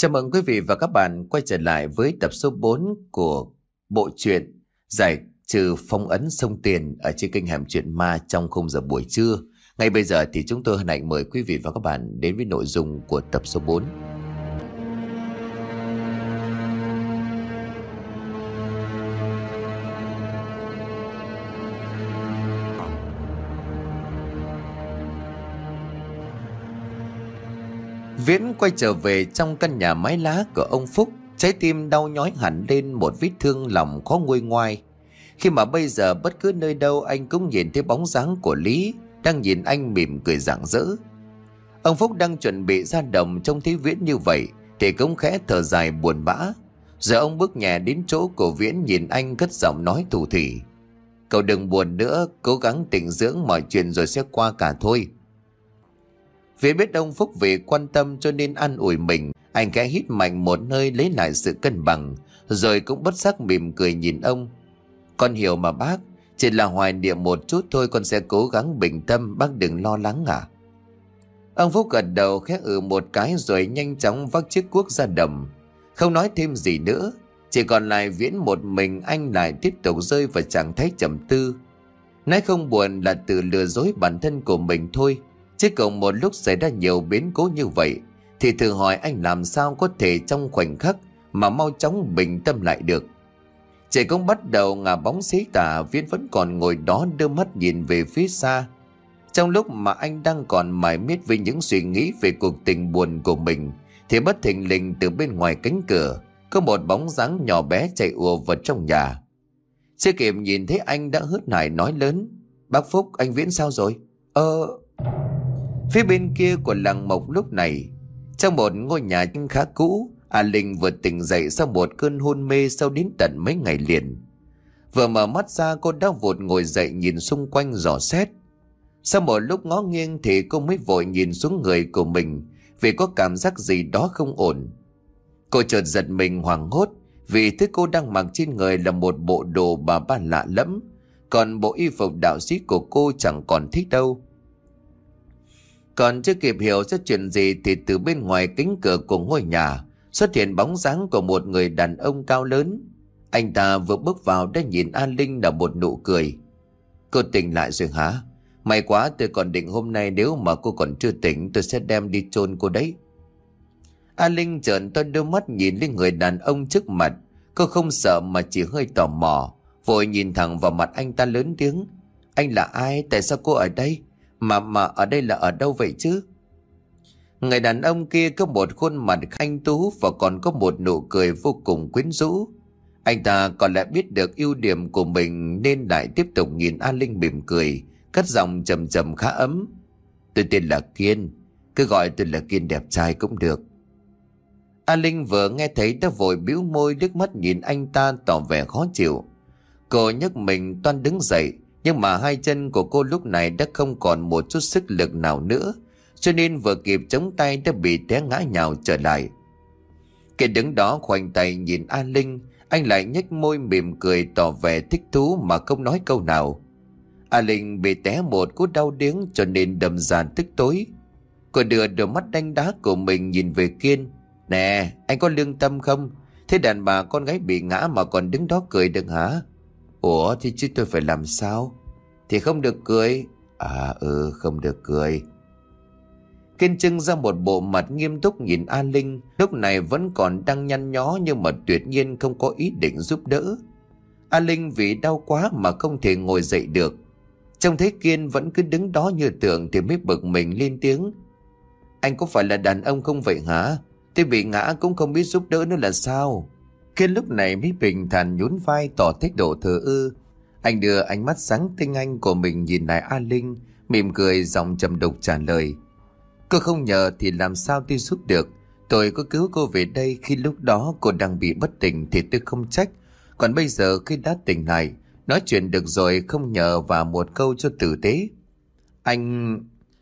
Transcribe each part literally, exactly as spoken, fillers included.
Chào mừng quý vị và các bạn quay trở lại với tập số bốn của bộ truyện Giải trừ phong ấn sông Tiền ở trên kênh Hẻm Chuyện Ma trong khung giờ buổi trưa. Ngay bây giờ thì chúng tôi hân hạnh mời quý vị và các bạn đến với nội dung của tập số bốn. Viễn quay trở về trong căn nhà mái lá của ông Phúc, trái tim đau nhói hẳn lên một vết thương lòng khó nguôi ngoai. Khi mà bây giờ bất cứ nơi đâu anh cũng nhìn thấy bóng dáng của Lý đang nhìn anh mỉm cười rạng rỡ. Ông Phúc đang chuẩn bị ra đồng trông thấy Viễn như vậy thì cũng khẽ thở dài buồn bã. Giờ ông bước nhẹ đến chỗ của Viễn, nhìn anh cất giọng nói thủ thỉ: "Cậu đừng buồn nữa, cố gắng tĩnh dưỡng, mọi chuyện rồi sẽ qua cả thôi." Vì biết ông Phúc vì quan tâm cho nên an ủi mình, anh khẽ hít mạnh một hơi lấy lại sự cân bằng, rồi cũng bất giác mỉm cười nhìn ông. "Con hiểu mà bác, chỉ là hoài niệm một chút thôi, con sẽ cố gắng bình tâm, bác đừng lo lắng à." Ông Phúc gật đầu khẽ ừ một cái rồi nhanh chóng vác chiếc cuốc ra đồng. Không nói thêm gì nữa, chỉ còn lại Viễn một mình, anh lại tiếp tục rơi vào trạng thái trầm tư. Nói không buồn là tự lừa dối bản thân của mình thôi. Chứ cùng một lúc xảy ra nhiều biến cố như vậy thì thử hỏi anh làm sao có thể trong khoảnh khắc mà mau chóng bình tâm lại được. Trời cũng bắt đầu ngả bóng xế tà, Viễn vẫn còn ngồi đó đưa mắt nhìn về phía xa. Trong lúc mà anh đang còn mải miết với những suy nghĩ về cuộc tình buồn của mình thì bất thình lình từ bên ngoài cánh cửa có một bóng dáng nhỏ bé chạy ùa vào trong nhà. Chưa kịp nhìn thấy anh đã hớt hải nói lớn: "Bác Phúc, anh Viễn sao rồi?" Ờ... Phía bên kia của làng Mộc lúc này, trong một ngôi nhà khá cũ, A Linh vừa tỉnh dậy sau một cơn hôn mê sau đến tận mấy ngày liền. Vừa mở mắt ra, cô đã vụt ngồi dậy nhìn xung quanh dò xét. Sau một lúc ngó nghiêng thì cô mới vội nhìn xuống người của mình vì có cảm giác gì đó không ổn. Cô chợt giật mình hoảng hốt vì thứ cô đang mặc trên người là một bộ đồ bà ba lạ lẫm, còn bộ y phục đạo sĩ của cô chẳng còn thích đâu. Còn chưa kịp hiểu ra chuyện gì thì từ bên ngoài cánh cửa của ngôi nhà xuất hiện bóng dáng của một người đàn ông cao lớn. Anh ta vừa bước vào đã nhìn An Linh là một nụ cười. "Cô tỉnh lại rồi hả? May quá, tôi còn định hôm nay nếu mà cô còn chưa tỉnh tôi sẽ đem đi chôn cô đấy." An Linh trợn to đôi mắt nhìn lên người đàn ông trước mặt. Cô không sợ mà chỉ hơi tò mò, vội nhìn thẳng vào mặt anh ta lớn tiếng: "Anh là ai? Tại sao cô ở đây? Mà mà ở đây là ở đâu vậy chứ?" Người đàn ông kia có một khuôn mặt anh tú và còn có một nụ cười vô cùng quyến rũ. Anh ta còn lại biết được ưu điểm của mình nên lại tiếp tục nhìn An Linh mỉm cười, cất giọng trầm trầm khá ấm: "Tôi tên là Kiên, cứ gọi tôi là Kiên đẹp trai cũng được." An Linh vừa nghe thấy đã vội bĩu môi liếc mắt nhìn anh ta tỏ vẻ khó chịu. Cô nhấc mình toan đứng dậy, nhưng mà hai chân của cô lúc này đã không còn một chút sức lực nào nữa, cho nên vừa kịp chống tay đã bị té ngã nhào trở lại. Kiên đứng đó khoanh tay nhìn An Linh, anh lại nhếch môi mỉm cười tỏ vẻ thích thú mà không nói câu nào. An Linh bị té một cú đau điếng cho nên đầm ra tức tối. Cô đưa đôi mắt đánh đá của mình nhìn về Kiên: "Nè, anh có lương tâm không? Thế đàn bà con gái bị ngã mà còn đứng đó cười được hả?" "Ủa thì chứ tôi phải làm sao?" "Thì không được cười." "À ừ, không được cười." Kiên trưng ra một bộ mặt nghiêm túc nhìn An Linh, lúc này vẫn còn đang nhăn nhó nhưng mà tuyệt nhiên không có ý định giúp đỡ. An Linh vì đau quá mà không thể ngồi dậy được. Trông thấy Kiên vẫn cứ đứng đó như tượng thì mới bực mình lên tiếng: "Anh có phải là đàn ông không vậy hả? Tôi bị ngã cũng không biết giúp đỡ nữa là sao?" Kiên lúc này mới bình thản nhún vai tỏ thái độ thờ ơ. Anh đưa ánh mắt sáng tinh anh của mình nhìn lại An Linh, mỉm cười giọng trầm đục trả lời: "Cô không nhờ thì làm sao tôi giúp được. Tôi có cứu cô về đây khi lúc đó cô đang bị bất tỉnh thì tôi không trách. Còn bây giờ khi đã tỉnh lại, nói chuyện được rồi, không nhờ và một câu cho tử tế." Anh...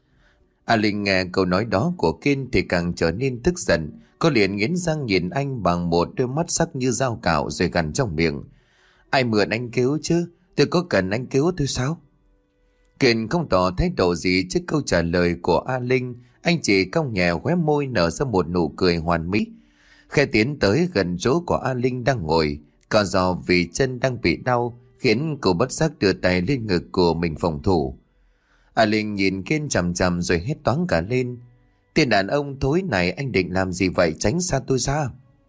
A Linh nghe câu nói đó của Kiên thì càng trở nên tức giận. Cô liền nghiến răng nhìn anh bằng một đôi mắt sắc như dao cạo rồi gằn trong miệng: "Ai mượn anh cứu chứ? Tôi có cần anh cứu tôi sao?" Kiên không tỏ thái độ gì trước câu trả lời của A Linh. Anh chỉ cong nhẹ khóe môi nở ra một nụ cười hoàn mỹ. Khe tiến tới gần chỗ của A Linh đang ngồi, co giò vì chân đang bị đau, khiến cô bất giác đưa tay lên ngực của mình phòng thủ. A Linh nhìn Kiên chằm chằm rồi hét toáng cả lên. Tên đàn ông thối này, anh định làm gì vậy, tránh xa tôi ra.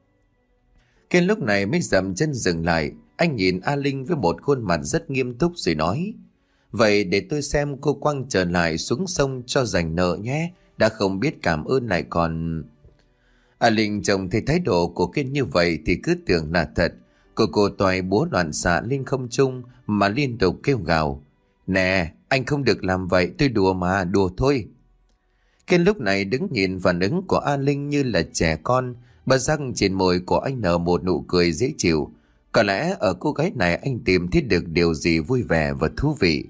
Kiên lúc này mới dậm chân dừng lại. Anh nhìn A Linh với một khuôn mặt rất nghiêm túc rồi nói: Vậy để tôi xem cô quăng trở lại xuống sông cho dành nợ nhé. Đã không biết cảm ơn lại còn... A Linh trông thấy thái độ của Kiên như vậy thì cứ tưởng là thật. Cô cô toại búa loạn xạ lên không trung mà liên tục kêu gào: Nè, anh không được làm vậy, tôi đùa mà, đùa thôi. Kiên lúc này đứng nhìn phản ứng của A Linh như là trẻ con. Bất giác trên môi của anh nở một nụ cười dễ chịu. Có lẽ ở cô gái này anh tìm thấy được điều gì vui vẻ và thú vị.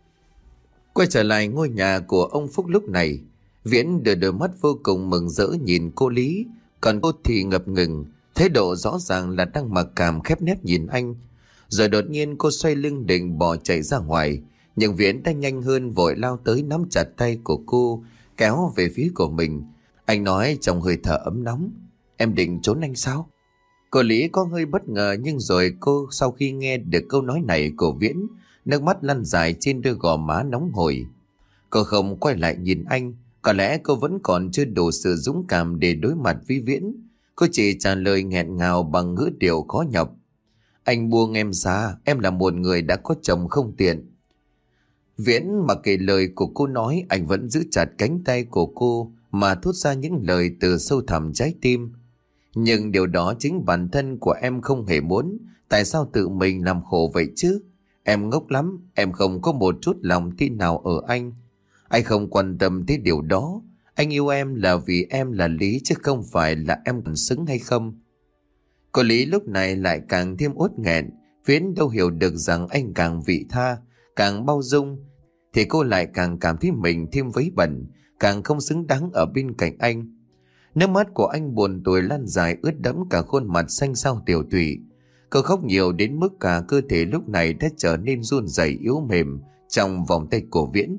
Quay trở lại ngôi nhà của ông Phúc lúc này, Viễn đưa đôi mắt vô cùng mừng rỡ nhìn cô Lý, còn cô thì ngập ngừng, thái độ rõ ràng là đang mặc cảm khép nép nhìn anh. Rồi đột nhiên cô xoay lưng định bỏ chạy ra ngoài, nhưng Viễn đã nhanh hơn vội lao tới nắm chặt tay của cô, kéo về phía của mình. Anh nói trong hơi thở ấm nóng: Em định trốn anh sao? Cô Lý có hơi bất ngờ, nhưng rồi cô sau khi nghe được câu nói này của Viễn, nước mắt lăn dài trên đôi gò má nóng hổi. Cô không quay lại nhìn anh, có lẽ cô vẫn còn chưa đủ sự dũng cảm để đối mặt với Viễn. Cô chỉ trả lời nghẹn ngào bằng ngữ điệu khó nhọc: Anh buông em ra, em là một người đã có chồng không tiện. Viễn mặc kệ lời của cô nói, anh vẫn giữ chặt cánh tay của cô mà thốt ra những lời từ sâu thẳm trái tim. Nhưng điều đó chính bản thân của em không hề muốn. Tại sao tự mình làm khổ vậy chứ? Em ngốc lắm, em không có một chút lòng tin nào ở anh. Anh không quan tâm tới điều đó. Anh yêu em là vì em là Lý, chứ không phải là em còn xứng hay không. Cô Lý lúc này lại càng thêm uất nghẹn. Viễn đâu hiểu được rằng anh càng vị tha, càng bao dung, thì cô lại càng cảm thấy mình thêm vấy bẩn, càng không xứng đáng ở bên cạnh anh. Nước mắt của anh buồn tủi lan dài ướt đẫm cả khuôn mặt xanh xao tiểu tụy. Cô khóc nhiều đến mức cả cơ thể lúc này đã trở nên run rẩy yếu mềm trong vòng tay của Viễn.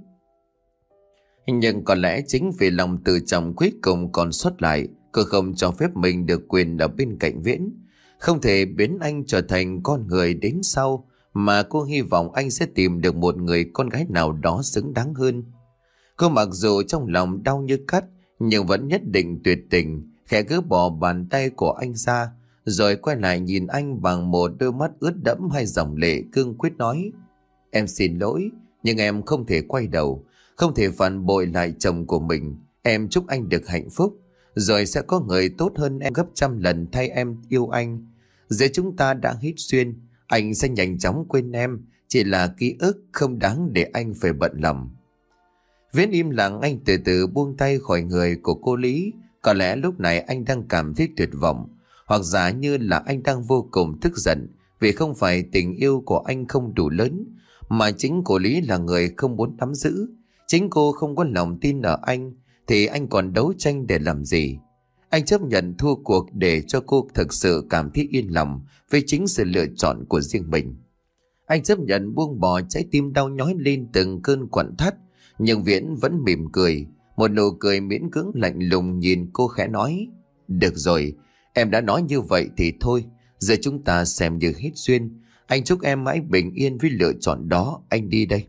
Nhưng có lẽ chính vì lòng tự trọng cuối cùng còn sót lại, cô không cho phép mình được quyền ở bên cạnh Viễn. Không thể biến anh trở thành con người đến sau, mà cô hy vọng anh sẽ tìm được một người con gái nào đó xứng đáng hơn. Cô mặc dù trong lòng đau như cắt, nhưng vẫn nhất định tuyệt tình, khẽ gỡ bỏ bàn tay của anh ra, rồi quay lại nhìn anh bằng một đôi mắt ướt đẫm hai dòng lệ, cương quyết nói: Em xin lỗi, nhưng em không thể quay đầu, không thể phản bội lại chồng của mình. Em chúc anh được hạnh phúc, rồi sẽ có người tốt hơn em gấp trăm lần thay em yêu anh. Giữa chúng ta đã hết duyên, anh sẽ nhanh chóng quên em, chỉ là ký ức không đáng để anh phải bận lòng. Viễn im lặng, anh từ từ buông tay khỏi người của cô Lý. Có lẽ lúc này anh đang cảm thấy tuyệt vọng, hoặc giả như là anh đang vô cùng tức giận vì không phải tình yêu của anh không đủ lớn, mà chính cô Lý là người không muốn nắm giữ. Chính cô không có lòng tin ở anh, thì anh còn đấu tranh để làm gì? Anh chấp nhận thua cuộc để cho cô thực sự cảm thấy yên lòng với chính sự lựa chọn của riêng mình. Anh chấp nhận buông bỏ trái tim đau nhói lên từng cơn quặn thắt. Nhưng Viễn vẫn mỉm cười, một nụ cười miễn cưỡng lạnh lùng nhìn cô khẽ nói: Được rồi, em đã nói như vậy thì thôi, giờ chúng ta xem như hết duyên. Anh chúc em mãi bình yên với lựa chọn đó, anh đi đây.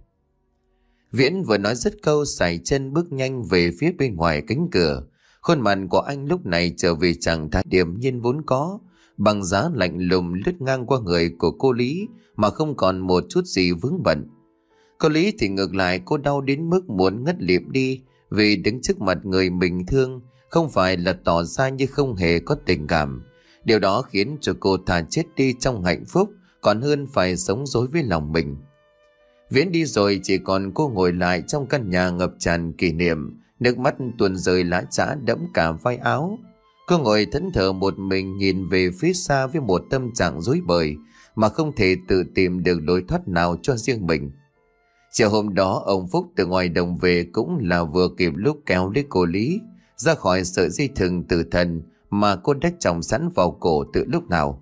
Viễn vừa nói dứt câu, sải chân bước nhanh về phía bên ngoài cánh cửa. Khuôn mặt của anh lúc này trở về trạng thái điềm nhiên vốn có, bằng giá lạnh lùng lướt ngang qua người của cô Lý mà không còn một chút gì vướng bận. Cô Lý thì ngược lại, cô đau đến mức muốn ngất lịm đi, vì đứng trước mặt người mình thương không phải là tỏ ra như không hề có tình cảm. Điều đó khiến cho cô thà chết đi trong hạnh phúc còn hơn phải sống dối với lòng mình. Viễn đi rồi, chỉ còn cô ngồi lại trong căn nhà ngập tràn kỷ niệm, nước mắt tuôn rơi lã chã đẫm cả vai áo. Cô ngồi thẫn thờ một mình nhìn về phía xa với một tâm trạng rối bời mà không thể tự tìm được lối thoát nào cho riêng mình. Chiều hôm đó, ông Phúc từ ngoài đồng về cũng là vừa kịp lúc kéo lấy cô Lý ra khỏi sợi dây thừng tử thần mà cô đã tròng sẵn vào cổ từ lúc nào.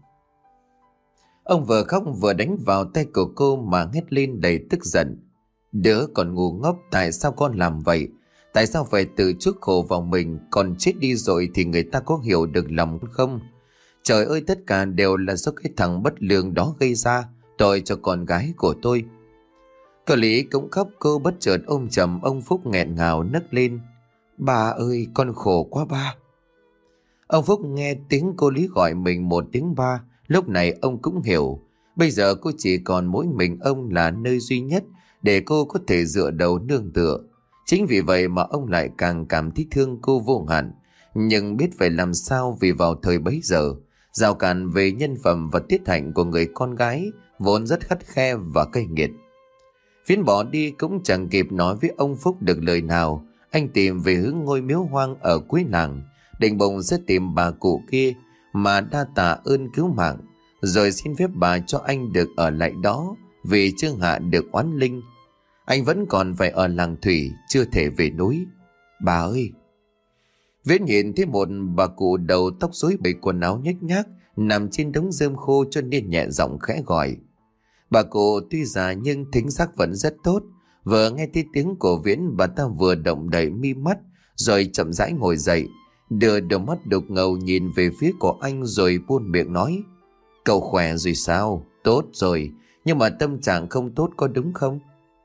Ông vừa khóc vừa đánh vào tay của cô mà hét lên đầy tức giận: Đứa còn ngu ngốc, tại sao con làm vậy? Tại sao phải tự chuốc khổ vào mình? Còn chết đi rồi thì người ta có hiểu được lòng không? Trời ơi, tất cả đều là do cái thằng bất lương đó gây ra, tội cho con gái của tôi. Cậu Lý cũng khóc, cô bất chợt ôm chầm ông Phúc nghẹn ngào nấc lên. Ba ơi, con khổ quá ba. Ông Phúc nghe tiếng cô Lý gọi mình một tiếng ba, lúc này ông cũng hiểu. Bây giờ cô chỉ còn mỗi mình ông là nơi duy nhất để cô có thể dựa đầu nương tựa. Chính vì vậy mà ông lại càng cảm thấy thương cô vô hạn. Nhưng biết phải làm sao vì vào thời bấy giờ, rào cản về nhân phẩm và tiết hạnh của người con gái vốn rất khắt khe và cay nghiệt. Phiến bỏ đi cũng chẳng kịp nói với ông Phúc được lời nào. Anh tìm về hướng ngôi miếu hoang ở cuối làng, định bụng sẽ tìm bà cụ kia mà đa tạ ơn cứu mạng, rồi xin phép bà cho anh được ở lại đó vì chưa hạ được oán linh. Anh vẫn còn phải ở làng thủy, chưa thể về núi. Bà ơi! Viễn nhìn thấy một bà cụ đầu tóc rối bời, quần áo nhếch nhác, nằm trên đống rơm khô cho nên nhẹ giọng khẽ gọi. Bà cụ tuy già nhưng thính giác vẫn rất tốt. Vừa nghe thấy tiếng của Viễn, bà ta vừa động đậy mi mắt rồi chậm rãi ngồi dậy, đưa đôi mắt đục ngầu nhìn về phía của anh rồi buôn miệng nói. Cậu khỏe rồi sao? Tốt rồi, nhưng mà tâm trạng không tốt có đúng không?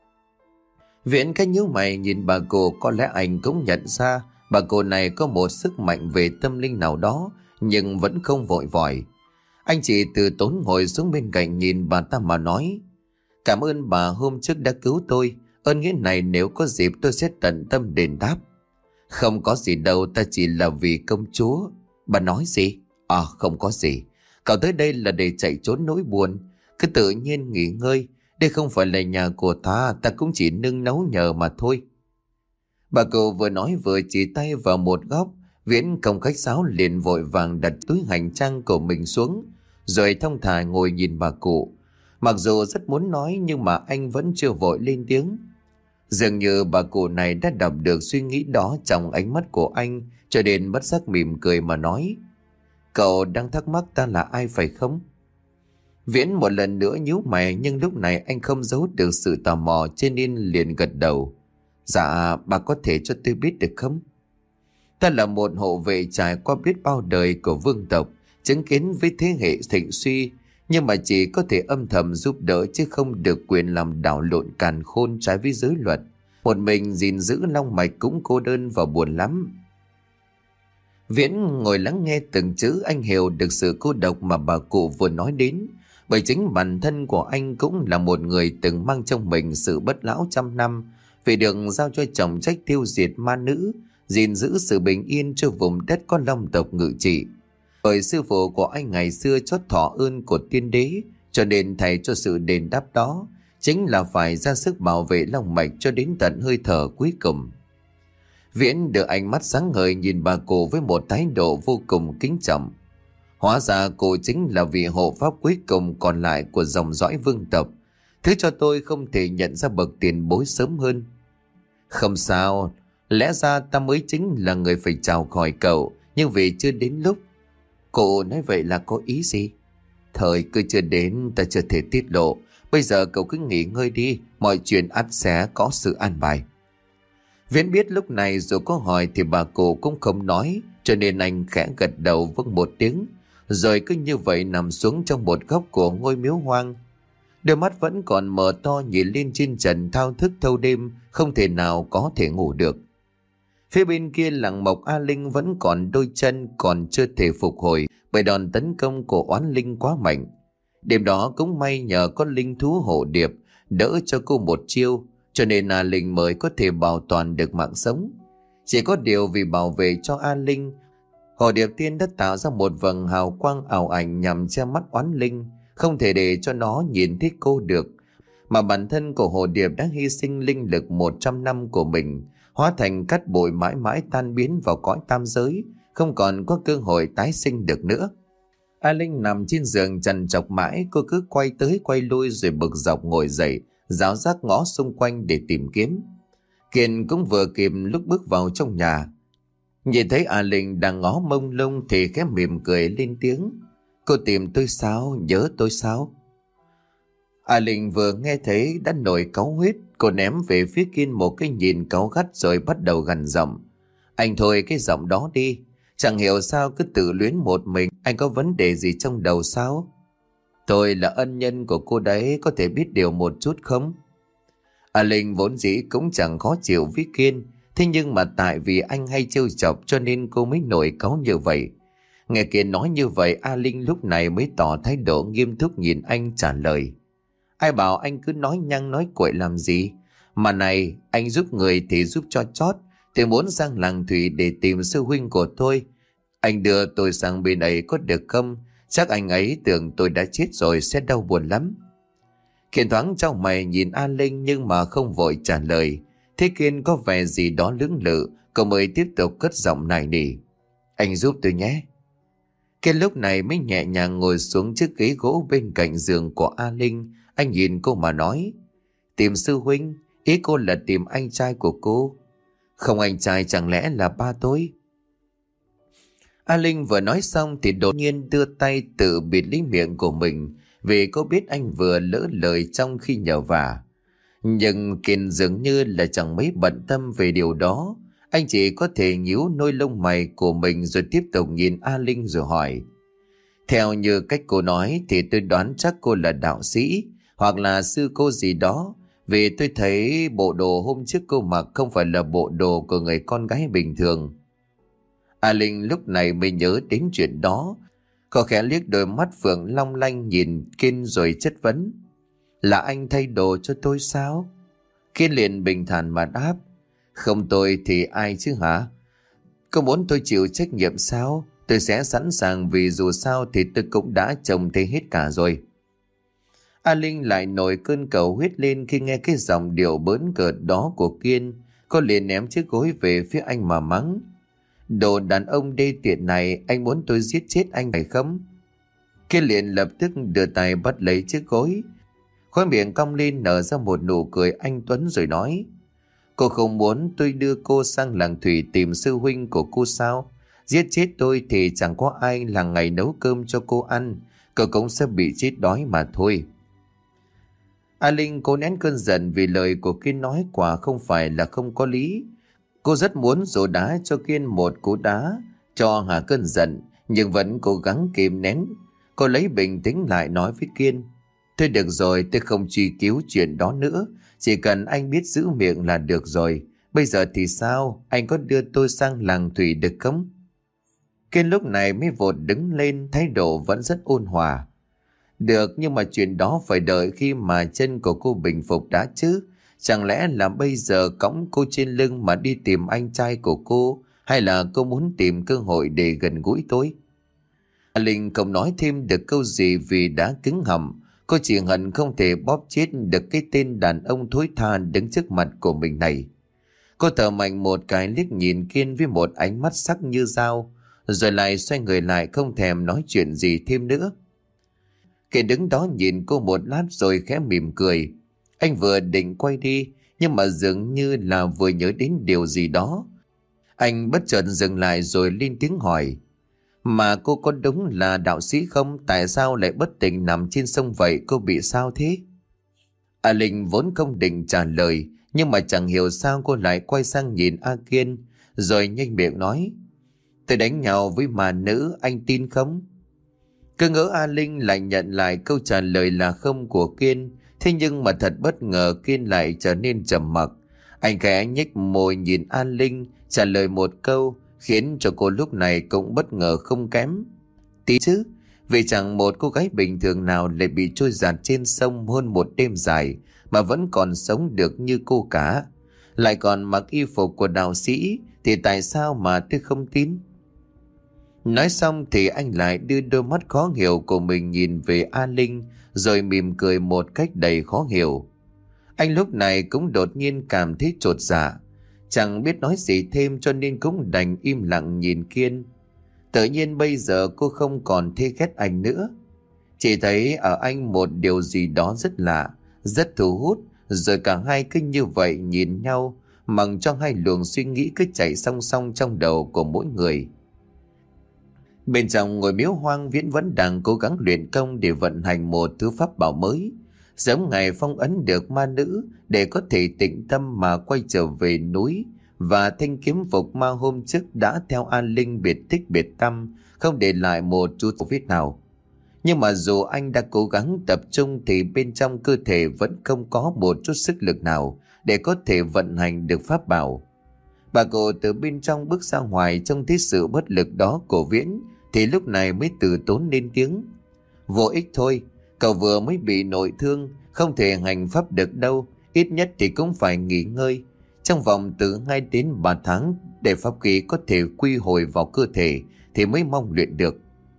Viễn cái nhíu mày nhìn bà cụ, có lẽ anh cũng nhận ra bà cụ này có một sức mạnh về tâm linh nào đó, nhưng vẫn không vội vỏi. Anh chỉ từ tốn ngồi xuống bên cạnh nhìn bà ta mà nói. Cảm ơn bà hôm trước đã cứu tôi, ơn nghĩa này nếu có dịp tôi sẽ tận tâm đền đáp. Không có gì đâu, ta chỉ là vì công chúa. Bà nói gì? À, không có gì. Cậu tới đây là để chạy trốn nỗi buồn, cứ tự nhiên nghỉ ngơi. Đây không phải là nhà của ta, ta cũng chỉ nương nấu nhờ mà thôi. Bà cụ vừa nói vừa chỉ tay vào một góc. Viễn không khách sáo liền vội vàng đặt túi hành trang của mình xuống, rồi thong thả ngồi nhìn bà cụ. Mặc dù rất muốn nói nhưng mà anh vẫn chưa vội lên tiếng. Dường như bà cụ này đã đọc được suy nghĩ đó trong ánh mắt của anh, cho nên bất giác mỉm cười mà nói. Cậu đang thắc mắc ta là ai phải không? Viễn một lần nữa nhíu mày, nhưng lúc này anh không giấu được sự tò mò cho nên liền gật đầu. Dạ, bà có thể cho tôi biết được không? Ta là một hộ vệ trải qua biết bao đời của vương tộc, chứng kiến với thế hệ thịnh suy, nhưng mà chỉ có thể âm thầm giúp đỡ chứ không được quyền làm đảo lộn càn khôn trái với giới luật. Một mình gìn giữ long mạch cũng cô đơn và buồn lắm. Viễn ngồi lắng nghe từng chữ, anh hiểu được sự cô độc mà bà cụ vừa nói đến. Bởi chính bản thân của anh cũng là một người từng mang trong mình sự bất lão trăm năm, vì được giao cho trọng trách tiêu diệt ma nữ, gìn giữ sự bình yên cho vùng đất có long tộc ngự trị. Bởi sư phụ của anh ngày xưa chót thọ ơn của tiên đế, cho nên thầy cho sự đền đáp đó chính là phải ra sức bảo vệ long mạch cho đến tận hơi thở cuối cùng. Viễn được ánh mắt sáng ngời nhìn bà cụ với một thái độ vô cùng kính trọng. Hóa ra cô chính là vị hộ pháp cuối cùng còn lại của dòng dõi vương tộc, thứ cho tôi không thể nhận ra bậc tiền bối sớm hơn. Không sao, lẽ ra ta mới chính là người phải chào khỏi cậu, nhưng vì chưa đến lúc. Cô nói vậy là có ý gì? Thời cứ chưa đến, ta chưa thể tiết lộ. Bây giờ cậu cứ nghỉ ngơi đi, mọi chuyện ắt sẽ có sự an bài. Viễn biết lúc này dù có hỏi thì bà cụ cũng không nói, cho nên anh khẽ gật đầu vâng một tiếng, rồi cứ như vậy nằm xuống trong một góc của ngôi miếu hoang. Đôi mắt vẫn còn mở to nhìn lên trên trần thao thức thâu đêm, không thể nào có thể ngủ được. Phía bên kia làng Mộc, A Linh vẫn còn đôi chân còn chưa thể phục hồi bởi đòn tấn công của oán linh quá mạnh. Đêm đó cũng may nhờ có linh thú hộ điệp đỡ cho cô một chiêu, cho nên A Linh mới có thể bảo toàn được mạng sống. Chỉ có điều vì bảo vệ cho A Linh, Hồ Điệp Tiên đã tạo ra một vầng hào quang ảo ảnh nhằm che mắt oán linh, không thể để cho nó nhìn thấy cô được. Mà bản thân của Hồ Điệp đã hy sinh linh lực một trăm năm của mình, hóa thành cát bụi mãi mãi tan biến vào cõi tam giới, không còn có cơ hội tái sinh được nữa. A Linh nằm trên giường trằn trọc mãi, cô cứ quay tới quay lui rồi bực dọc ngồi dậy, ráo rác ngó xung quanh để tìm kiếm. Kiên cũng vừa kịp lúc bước vào trong nhà. Nhìn thấy A Linh đang ngó mông lung thì khẽ mỉm cười lên tiếng. Cô tìm tôi sao? Nhớ tôi sao? A Linh vừa nghe thấy đã nổi cáu huyết, cô ném về phía Kiên một cái nhìn cáu gắt rồi bắt đầu gằn giọng. Anh thôi cái giọng đó đi, Chẳng hiểu sao cứ tự luyến một mình. Anh có vấn đề gì trong đầu sao? Tôi là ân nhân của cô đấy, có thể biết điều một chút không? A Linh vốn dĩ cũng chẳng khó chịu với Kiên, thế nhưng mà tại vì anh hay trêu chọc cho nên cô mới nổi cáu như vậy. Nghe Kiên nói như vậy, A Linh lúc này mới tỏ thái độ nghiêm túc nhìn anh trả lời. Ai bảo anh cứ nói nhăng nói cuội làm gì? Mà này, anh giúp người thì giúp cho chót. Tôi muốn sang làng Thủy để tìm sư huynh của tôi. Anh đưa tôi sang bên ấy có được không? Chắc anh ấy tưởng tôi đã chết rồi sẽ đau buồn lắm. Kiên thoáng trong mày nhìn A Linh nhưng mà không vội trả lời. Thế Kiên có vẻ gì đó lưỡng lự, cậu mới tiếp tục cất giọng nài nỉ. Anh giúp tôi nhé. Kiên lúc này mới nhẹ nhàng ngồi xuống chiếc ghế gỗ bên cạnh giường của A Linh. Anh nhìn cô mà nói. Tìm sư huynh, ý cô là tìm anh trai của cô. Không, anh trai chẳng lẽ là ba tôi? A Linh vừa nói xong thì đột nhiên đưa tay tự bịt lấy miệng của mình, vì cô biết anh vừa lỡ lời trong khi nhờ vả. Nhưng Kiên dường như là chẳng mấy bận tâm về điều đó. Anh chỉ có thể nhíu đôi lông mày của mình rồi tiếp tục nhìn A Linh rồi hỏi. Theo như cách cô nói thì tôi đoán chắc cô là đạo sĩ hoặc là sư cô gì đó, vì tôi thấy bộ đồ hôm trước cô mặc không phải là bộ đồ của người con gái bình thường. A Linh lúc này mới nhớ đến chuyện đó. Cô khẽ liếc đôi mắt phượng long lanh nhìn Kiên rồi chất vấn. Là anh thay đồ cho tôi sao? Kiên liền bình thản mà đáp. Không tôi thì ai chứ hả? Cô muốn tôi chịu trách nhiệm sao? Tôi sẽ sẵn sàng, vì dù sao thì tôi cũng đã trông thấy hết cả rồi. A Linh lại nổi cơn cầu huyết lên khi nghe cái giọng điệu bỡn cợt đó của Kiên. Cô liền ném chiếc gối về phía anh mà mắng. Đồ đàn ông đê tiện này, anh muốn tôi giết chết anh phải không? Kiên liền lập tức đưa tay bắt lấy chiếc gối. Khóe miệng cong lên nở ra một nụ cười anh tuấn rồi nói. Cô không muốn tôi đưa cô sang làng Thủy tìm sư huynh của cô sao? Giết chết tôi thì chẳng có ai là ngày nấu cơm cho cô ăn. Cô cũng sẽ bị chết đói mà thôi. A Linh cố nén cơn giận vì lời của Kiên nói quả không phải là không có lý. Cô rất muốn dỗ đá cho Kiên một cú đá cho hạ cơn giận, nhưng vẫn cố gắng kìm nén. Cô lấy bình tĩnh lại nói với Kiên. Thôi được rồi, tôi không truy cứu chuyện đó nữa. Chỉ cần anh biết giữ miệng là được rồi. Bây giờ thì sao? Anh có đưa tôi sang làng Thủy được không? Kiên lúc này mới vội đứng lên, thái độ vẫn rất ôn hòa. Được, nhưng mà chuyện đó phải đợi khi mà chân của cô bình phục đã chứ. Chẳng lẽ là bây giờ cõng cô trên lưng mà đi tìm anh trai của cô, hay là cô muốn tìm cơ hội để gần gũi tôi? Linh không nói thêm được câu gì vì đã cứng họng. Cô chỉ hận không thể bóp chết được cái tên đàn ông thối tha đứng trước mặt của mình này. Cô thở mạnh một cái liếc nhìn Kiên với một ánh mắt sắc như dao, rồi lại xoay người lại không thèm nói chuyện gì thêm nữa. Kiên đứng đó nhìn cô một lát rồi khẽ mỉm cười. Anh vừa định quay đi, nhưng mà dường như là vừa nhớ đến điều gì đó. Anh bất chợt dừng lại rồi lên tiếng hỏi. Mà cô có đúng là đạo sĩ không? Tại sao lại bất tỉnh nằm trên sông vậy? Cô bị sao thế? A Linh vốn không định trả lời, nhưng mà chẳng hiểu sao cô lại quay sang nhìn A Kiên, rồi nhanh miệng nói. Tôi đánh nhau với ma nữ, anh tin không? Cứ ngỡ A Linh lại nhận lại câu trả lời là không của Kiên. Thế nhưng mà thật bất ngờ Kiên lại trở nên trầm mặc. Anh khẽ nhếch môi nhìn A Linh trả lời một câu, khiến cho cô lúc này cũng bất ngờ không kém. Tí chứ, vì chẳng một cô gái bình thường nào lại bị trôi dạt trên sông hơn một đêm dài mà vẫn còn sống được như cô cả. Lại còn mặc y phục của đạo sĩ, thì tại sao mà tôi không tin? Nói xong thì anh lại đưa đôi mắt khó hiểu của mình nhìn về A Linh, rồi mỉm cười một cách đầy khó hiểu. Anh lúc này cũng đột nhiên cảm thấy chột dạ, chẳng biết nói gì thêm cho nên cũng đành im lặng nhìn Kiên. Tự nhiên bây giờ cô không còn thấy ghét anh nữa, chỉ thấy ở anh một điều gì đó rất lạ, rất thu hút. Rồi cả hai cứ như vậy nhìn nhau, mặc cho hai luồng suy nghĩ cứ chạy song song trong đầu của mỗi người. Bên trong ngôi miếu hoang, Viễn vẫn đang cố gắng luyện công để vận hành một thứ pháp bảo mới, giống ngày phong ấn được ma nữ để có thể tĩnh tâm mà quay trở về núi và thanh kiếm phục ma hôm trước đã theo An Linh biệt tích biệt tâm, không để lại một chút vết nào. Nhưng mà dù anh đã cố gắng tập trung thì bên trong cơ thể vẫn không có một chút sức lực nào để có thể vận hành được pháp bảo. Bà cụ từ bên trong bước ra ngoài, trông thấy sự bất lực đó của Viễn thì lúc này mới từ tốn lên tiếng. Vô ích thôi, cậu vừa mới bị nội thương, không thể hành pháp được đâu, ít nhất thì cũng phải nghỉ ngơi trong vòng từ hai đến ba tháng để pháp khí có thể quy hồi vào cơ thể thì mới mong luyện được.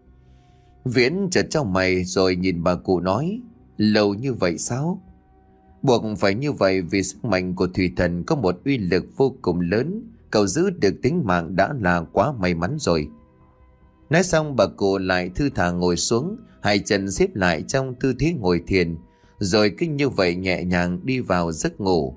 Viễn chợt chau mày rồi nhìn bà cụ nói, lâu như vậy sao? Buộc phải như vậy vì sức mạnh của thủy thần có một uy lực vô cùng lớn, cậu giữ được tính mạng đã là quá may mắn rồi. Nói xong bà cụ lại thư thả ngồi xuống, hai chân xếp lại trong tư thế ngồi thiền, rồi cứ như vậy nhẹ nhàng đi vào giấc ngủ.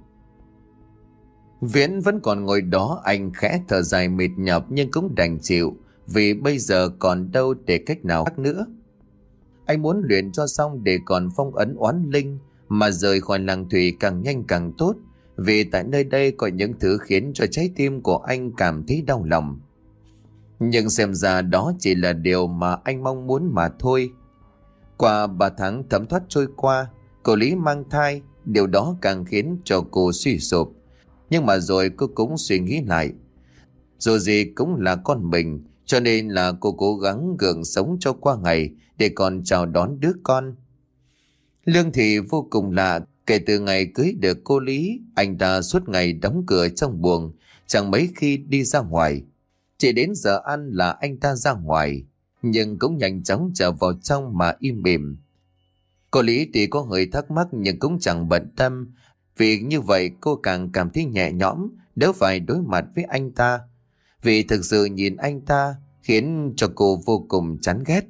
Viễn vẫn còn ngồi đó, anh khẽ thở dài mệt nhọc nhưng cũng đành chịu, vì bây giờ còn đâu để cách nào khác nữa. Anh muốn luyện cho xong để còn phong ấn oán linh, mà rời khỏi làng thủy càng nhanh càng tốt, vì tại nơi đây có những thứ khiến cho trái tim của anh cảm thấy đau lòng. Nhưng xem ra đó chỉ là điều mà anh mong muốn mà thôi. Qua ba tháng thấm thoát trôi qua, cô Lý mang thai, điều đó càng khiến cho cô suy sụp. Nhưng mà rồi cô cũng suy nghĩ lại, dù gì cũng là con mình, cho nên là cô cố gắng gượng sống cho qua ngày để còn chào đón đứa con. Lương thì vô cùng lạ, kể từ ngày cưới được cô Lý, anh ta suốt ngày đóng cửa trong buồng, chẳng mấy khi đi ra ngoài. Chỉ đến giờ ăn là anh ta ra ngoài, nhưng cũng nhanh chóng trở vào trong mà im mỉm. Cô Lý thì có hơi thắc mắc nhưng cũng chẳng bận tâm, vì như vậy cô càng cảm thấy nhẹ nhõm, đỡ phải đối mặt với anh ta. Vì thực sự nhìn anh ta khiến cho cô vô cùng chán ghét.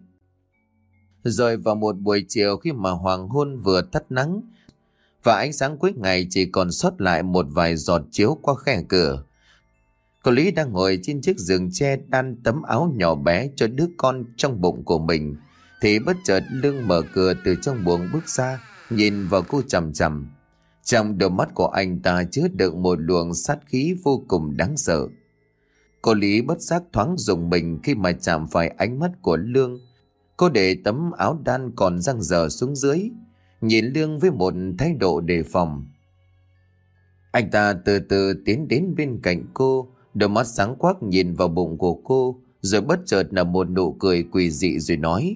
Rồi vào một buổi chiều khi mà hoàng hôn vừa tắt nắng và ánh sáng cuối ngày chỉ còn sót lại một vài giọt chiếu qua khe cửa, cô Lý đang ngồi trên chiếc giường tre đan tấm áo nhỏ bé cho đứa con trong bụng của mình, thì bất chợt Lương mở cửa từ trong buồng bước ra, nhìn vào cô chằm chằm. Trong đôi mắt của anh ta chứa đựng một luồng sát khí vô cùng đáng sợ. Cô Lý bất giác thoáng rùng mình khi mà chạm phải ánh mắt của Lương. Cô để tấm áo đan còn dang dở xuống dưới, nhìn Lương với một thái độ đề phòng. Anh ta từ từ tiến đến bên cạnh cô, đôi mắt sáng quắc nhìn vào bụng của cô, rồi bất chợt là một nụ cười quỷ dị rồi nói: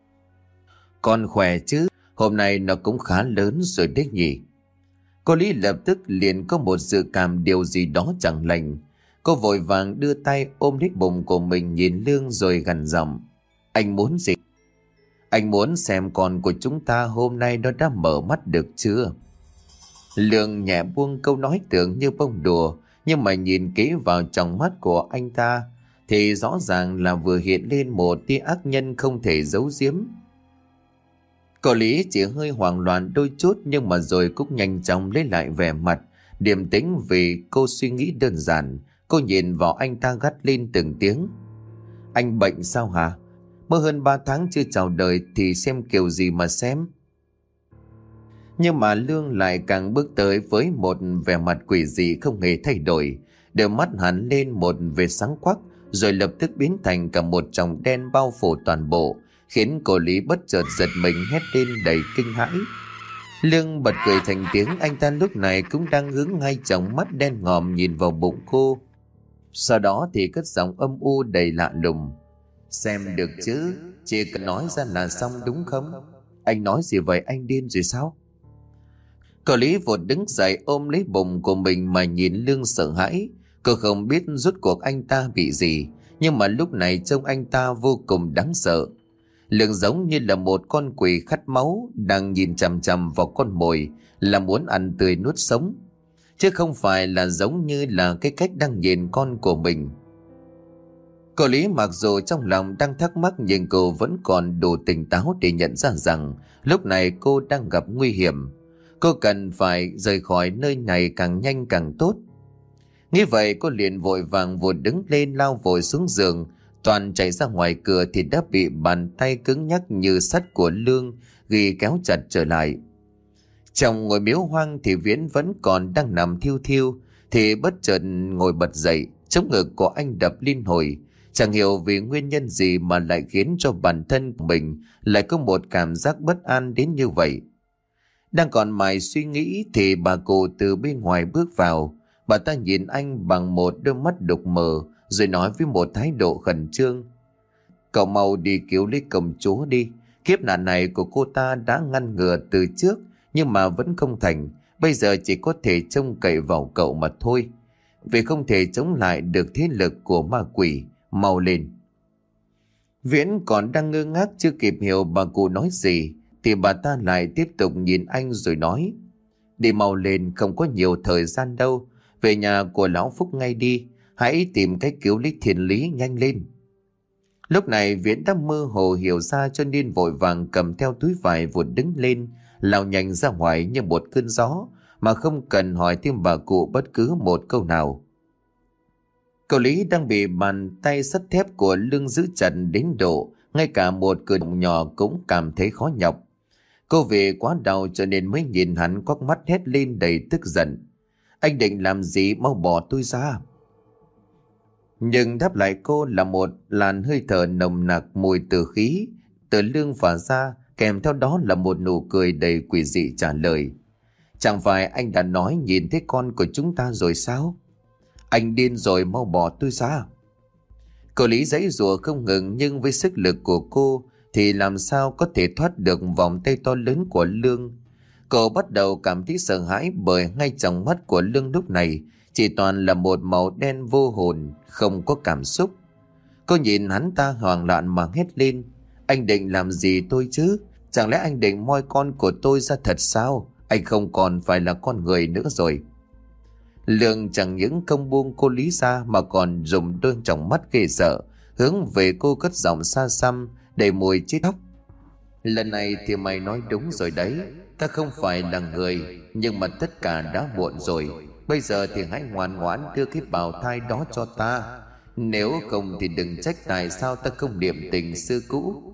Con khỏe chứ, hôm nay nó cũng khá lớn rồi đấy nhỉ. Cô Lý lập tức liền có một dự cảm điều gì đó chẳng lành. Cô vội vàng đưa tay ôm lấy bụng của mình, nhìn Lương rồi gằn giọng: Anh muốn gì? Anh muốn xem con của chúng ta hôm nay nó đã mở mắt được chưa? Lương nhẹ buông câu nói tưởng như bông đùa, nhưng mà nhìn kỹ vào trong mắt của anh ta thì rõ ràng là vừa hiện lên một tia ác nhân không thể giấu giếm. Cô Lý chỉ hơi hoảng loạn đôi chút, nhưng mà rồi cũng nhanh chóng lấy lại vẻ mặt điềm tĩnh, vì cô suy nghĩ đơn giản. Cô nhìn vào anh ta gắt lên từng tiếng: Anh bệnh sao hả? Mới hơn ba tháng chưa chào đời thì xem kiểu gì mà xem. Nhưng mà Lương lại càng bước tới với một vẻ mặt quỷ dị không hề thay đổi, đôi mắt hắn lên một vệt sáng quắc, rồi lập tức biến thành cả một chòm đen bao phủ toàn bộ, khiến cô Lý bất chợt giật mình hét lên đầy kinh hãi. Lương bật cười thành tiếng, anh ta lúc này cũng đang hướng ngay tròng mắt đen ngòm nhìn vào bụng cô. Sau đó thì cất giọng âm u đầy lạ lùng: Xem được chứ, chỉ cần nói ra là xong đúng không? Anh nói gì vậy, anh điên rồi sao? Cô Lý vụt đứng dậy ôm lấy bụng của mình mà nhìn Lương sợ hãi. Cô không biết rốt cuộc anh ta bị gì, nhưng mà lúc này trông anh ta vô cùng đáng sợ. Lương giống như là một con quỷ khát máu đang nhìn chằm chằm vào con mồi, là muốn ăn tươi nuốt sống, chứ không phải là giống như là cái cách đang nhìn con của mình. Cô Lý mặc dù trong lòng đang thắc mắc, nhưng cô vẫn còn đủ tỉnh táo để nhận ra rằng lúc này cô đang gặp nguy hiểm. Cô cần phải rời khỏi nơi này càng nhanh càng tốt. Nghĩ vậy cô liền vội vàng vụt đứng lên, lao vội xuống giường. Toàn chạy ra ngoài cửa thì đã bị bàn tay cứng nhắc như sắt của Lương ghi kéo chặt trở lại. Trong ngôi miếu hoang thì Viễn vẫn còn đang nằm thiêu thiêu, thì bất chợt ngồi bật dậy, chống ngực của anh đập liên hồi. Chẳng hiểu vì nguyên nhân gì mà lại khiến cho bản thân mình lại có một cảm giác bất an đến như vậy. Đang còn mải suy nghĩ thì bà cụ từ bên ngoài bước vào. Bà ta nhìn anh bằng một đôi mắt đục mờ rồi nói với một thái độ khẩn trương: "Cậu mau đi cứu lấy công chúa đi. Kiếp nạn này của cô ta đã ngăn ngừa từ trước nhưng mà vẫn không thành. Bây giờ chỉ có thể trông cậy vào cậu mà thôi. Vì không thể chống lại được thế lực của ma quỷ. Mau lên." Viễn còn đang ngơ ngác chưa kịp hiểu bà cụ nói gì thì bà ta lại tiếp tục nhìn anh rồi nói: "Đi mau lên, không có nhiều thời gian đâu. Về nhà của lão Phúc ngay đi. Hãy tìm cách cứu lấy Thiên Lý nhanh lên." Lúc này Viễn đã mơ hồ hiểu ra cho nên vội vàng cầm theo túi vải vụt đứng lên, lao nhanh ra ngoài như một cơn gió mà không cần hỏi thêm bà cụ bất cứ một câu nào. Cậu Lý đang bị bàn tay sắt thép của Lương giữ chặt đến độ ngay cả một cử động nhỏ cũng cảm thấy khó nhọc. Cô vì quá đau cho nên mới nhìn hắn quắc mắt hét lên đầy tức giận: "Anh định làm gì, mau bỏ tôi ra!" Nhưng đáp lại cô là một làn hơi thở nồng nặc mùi tử khí từ Lương phả ra, kèm theo đó là một nụ cười đầy quỷ dị trả lời: "Chẳng phải anh đã nói nhìn thấy con của chúng ta rồi sao? Anh điên rồi, mau bỏ tôi ra!" Cô Lý giãy giụa không ngừng nhưng với sức lực của cô thì làm sao có thể thoát được vòng tay to lớn của Lương. Cô bắt đầu cảm thấy sợ hãi bởi ngay trong mắt của Lương lúc này chỉ toàn là một màu đen vô hồn, không có cảm xúc. Cô nhìn hắn ta hoảng loạn mà hét lên: "Anh định làm gì tôi chứ? Chẳng lẽ anh định moi con của tôi ra thật sao? Anh không còn phải là con người nữa rồi." Lương chẳng những không buông cô Lý ra mà còn dùng đôi tròng mắt ghê sợ hướng về cô cất giọng xa xăm đầy mùi chết chóc: "Lần này thì mày nói đúng rồi đấy. Ta không phải là người, nhưng mà tất cả đã muộn rồi. Bây giờ thì hãy ngoan ngoãn đưa cái bào thai đó cho ta. Nếu không thì đừng trách tại sao ta không niệm tình xưa cũ."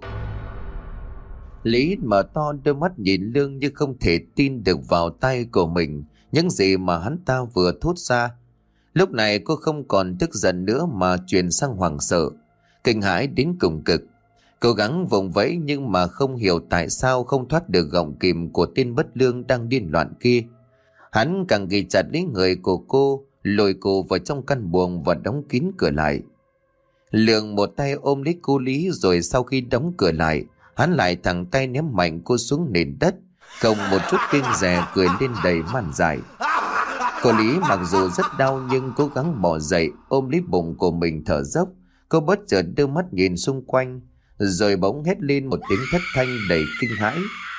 Lý mở to đôi mắt nhìn Lương như không thể tin được vào tay của mình những gì mà hắn ta vừa thốt ra. Lúc này cô không còn tức giận nữa mà chuyển sang hoảng sợ, kinh hãi đến cùng cực. Cố gắng vùng vẫy nhưng mà không hiểu tại sao không thoát được gọng kìm của tên bất lương đang điên loạn kia. Hắn càng ghi chặt lấy người của cô, lôi cô vào trong căn buồng và đóng kín cửa lại. Lương một tay ôm lấy cô Lý rồi sau khi đóng cửa lại, hắn lại thẳng tay ném mạnh cô xuống nền đất, không một chút kiêng dè cười lên đầy man dại. Cô Lý mặc dù rất đau nhưng cố gắng bò dậy ôm lấy bụng của mình thở dốc. Cô bất chợt đưa mắt nhìn xung quanh rồi bỗng hét lên một tiếng thất thanh đầy kinh hãi.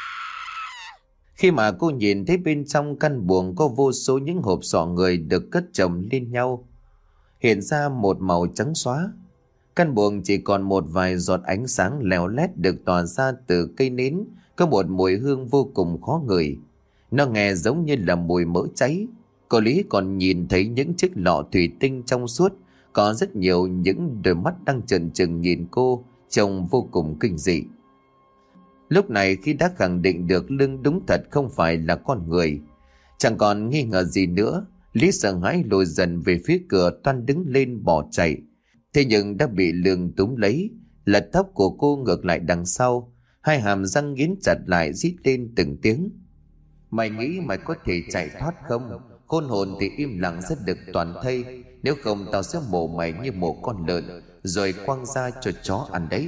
Khi mà cô nhìn thấy bên trong căn buồng có vô số những hộp sọ người được cất chồng lên nhau, hiện ra một màu trắng xóa. Căn buồng chỉ còn một vài giọt ánh sáng leo lét được tỏa ra từ cây nến, có một mùi hương vô cùng khó ngửi. Nó nghe giống như là mùi mỡ cháy. Cô Lý còn nhìn thấy những chiếc lọ thủy tinh trong suốt, có rất nhiều những đôi mắt đang trợn trừng nhìn cô, trông vô cùng kinh dị. Lúc này khi đã khẳng định được Lương đúng thật không phải là con người, chẳng còn nghi ngờ gì nữa, Lý sợ hãi lùi dần về phía cửa toan đứng lên bỏ chạy. Thế nhưng đã bị Lương túm lấy, lật tóc của cô ngược lại đằng sau, hai hàm răng nghiến chặt lại rít lên từng tiếng: "Mày nghĩ mày có thể chạy thoát không? Khôn hồn thì im lặng rất được toàn thây, nếu không tao sẽ mổ mày như mổ con lợn rồi quăng ra cho chó ăn đấy."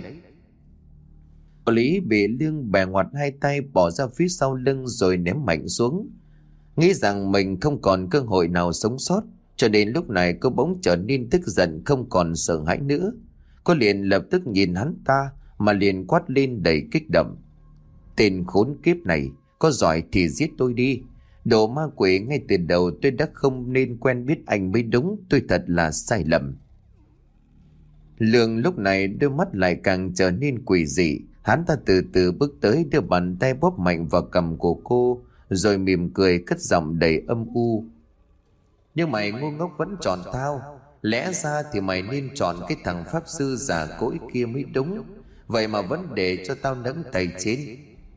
Cô Lý bị Lương bè ngoặt hai tay bỏ ra phía sau lưng rồi ném mạnh xuống. Nghĩ rằng mình không còn cơ hội nào sống sót, cho đến lúc này cô bỗng trở nên tức giận không còn sợ hãi nữa. Cô liền lập tức nhìn hắn ta mà liền quát lên đầy kích động: "Tên khốn kiếp này, có giỏi thì giết tôi đi. Đồ ma quỷ, ngay từ đầu tôi đã không nên quen biết anh mới đúng, tôi thật là sai lầm." Lương lúc này đôi mắt lại càng trở nên quỷ dị. Hắn ta từ từ bước tới, đưa bàn tay bóp mạnh vào cằm của cô rồi mỉm cười cất giọng đầy âm u: "Nhưng mày ngu ngốc vẫn chọn tao. Lẽ ra thì mày nên chọn cái thằng pháp sư già cỗi kia mới đúng. Vậy mà vẫn để cho tao nẫng tay trên."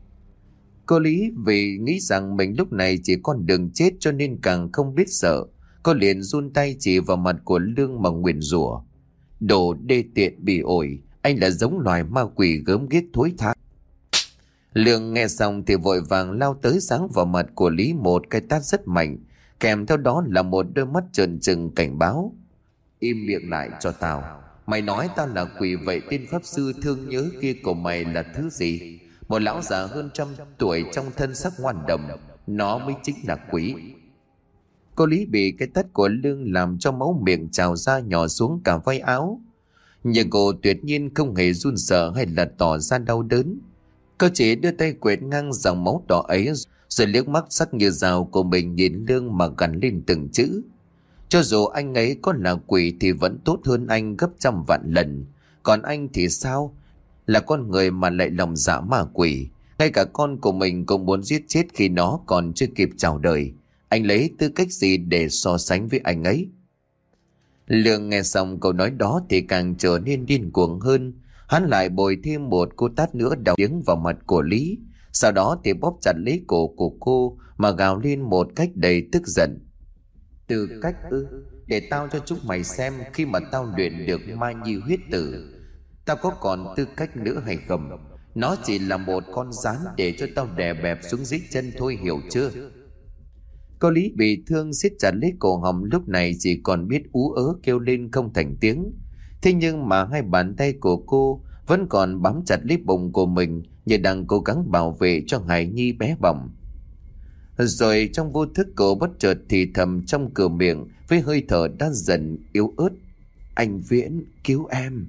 Cô Lý vì nghĩ rằng mình lúc này chỉ con đường chết cho nên càng không biết sợ. Cô liền run tay chỉ vào mặt của Lương mà nguyền rủa: Đồ đê tiện bỉ ổi, anh là giống loài ma quỷ gớm ghiếc thối tha. Lương nghe xong thì vội vàng lao tới giáng vào mặt của Lý một cái tát rất mạnh, kèm theo đó là một đôi mắt trợn trừng cảnh báo: Im miệng lại cho tao. Mày nói tao là quỷ, vậy tên pháp sư thương nhớ kia của mày là thứ gì? Một lão già hơn trăm tuổi trong thân sắc ngoan đồng, nó mới chính là quỷ. Cô Lý bị cái tát của Lương làm cho máu miệng trào ra nhỏ xuống cả vai áo, nhưng cô tuyệt nhiên không hề run sợ hay là tỏ ra đau đớn. Cô chỉ đưa tay quệt ngang dòng máu đỏ ấy, rồi liếc mắt sắc như dao của mình nhìn Lương mà gằn lên từng chữ: Cho dù anh ấy có là quỷ thì vẫn tốt hơn anh gấp trăm vạn lần. Còn anh thì sao? Là con người mà lại lòng dạ ma quỷ. Ngay cả con của mình cũng muốn giết chết khi nó còn chưa kịp chào đời. Anh lấy tư cách gì để so sánh với anh ấy? Lương nghe xong câu nói đó thì càng trở nên điên cuồng hơn. Hắn lại bồi thêm một cô tát nữa đau tiếng vào mặt của Lý. Sau đó thì bóp chặt lấy cổ của cô mà gào lên một cách đầy tức giận: Tư cách ư? Để tao cho chúng mày xem, khi mà tao luyện được ma nhi huyết tử, tao có còn tư cách nữa hay không? Nó chỉ là một con rắn để cho tao đè bẹp xuống dưới chân thôi, hiểu chưa? Cô Lý bị thương siết chặt lấy cổ họng, lúc này chỉ còn biết ú ớ kêu lên không thành tiếng. Thế nhưng mà hai bàn tay của cô vẫn còn bám chặt lấy bụng của mình, như đang cố gắng bảo vệ cho hài nhi bé bỏng. Rồi trong vô thức cô bất chợt thì thầm trong cửa miệng với hơi thở đã dần yếu ớt: Anh Viễn, cứu em.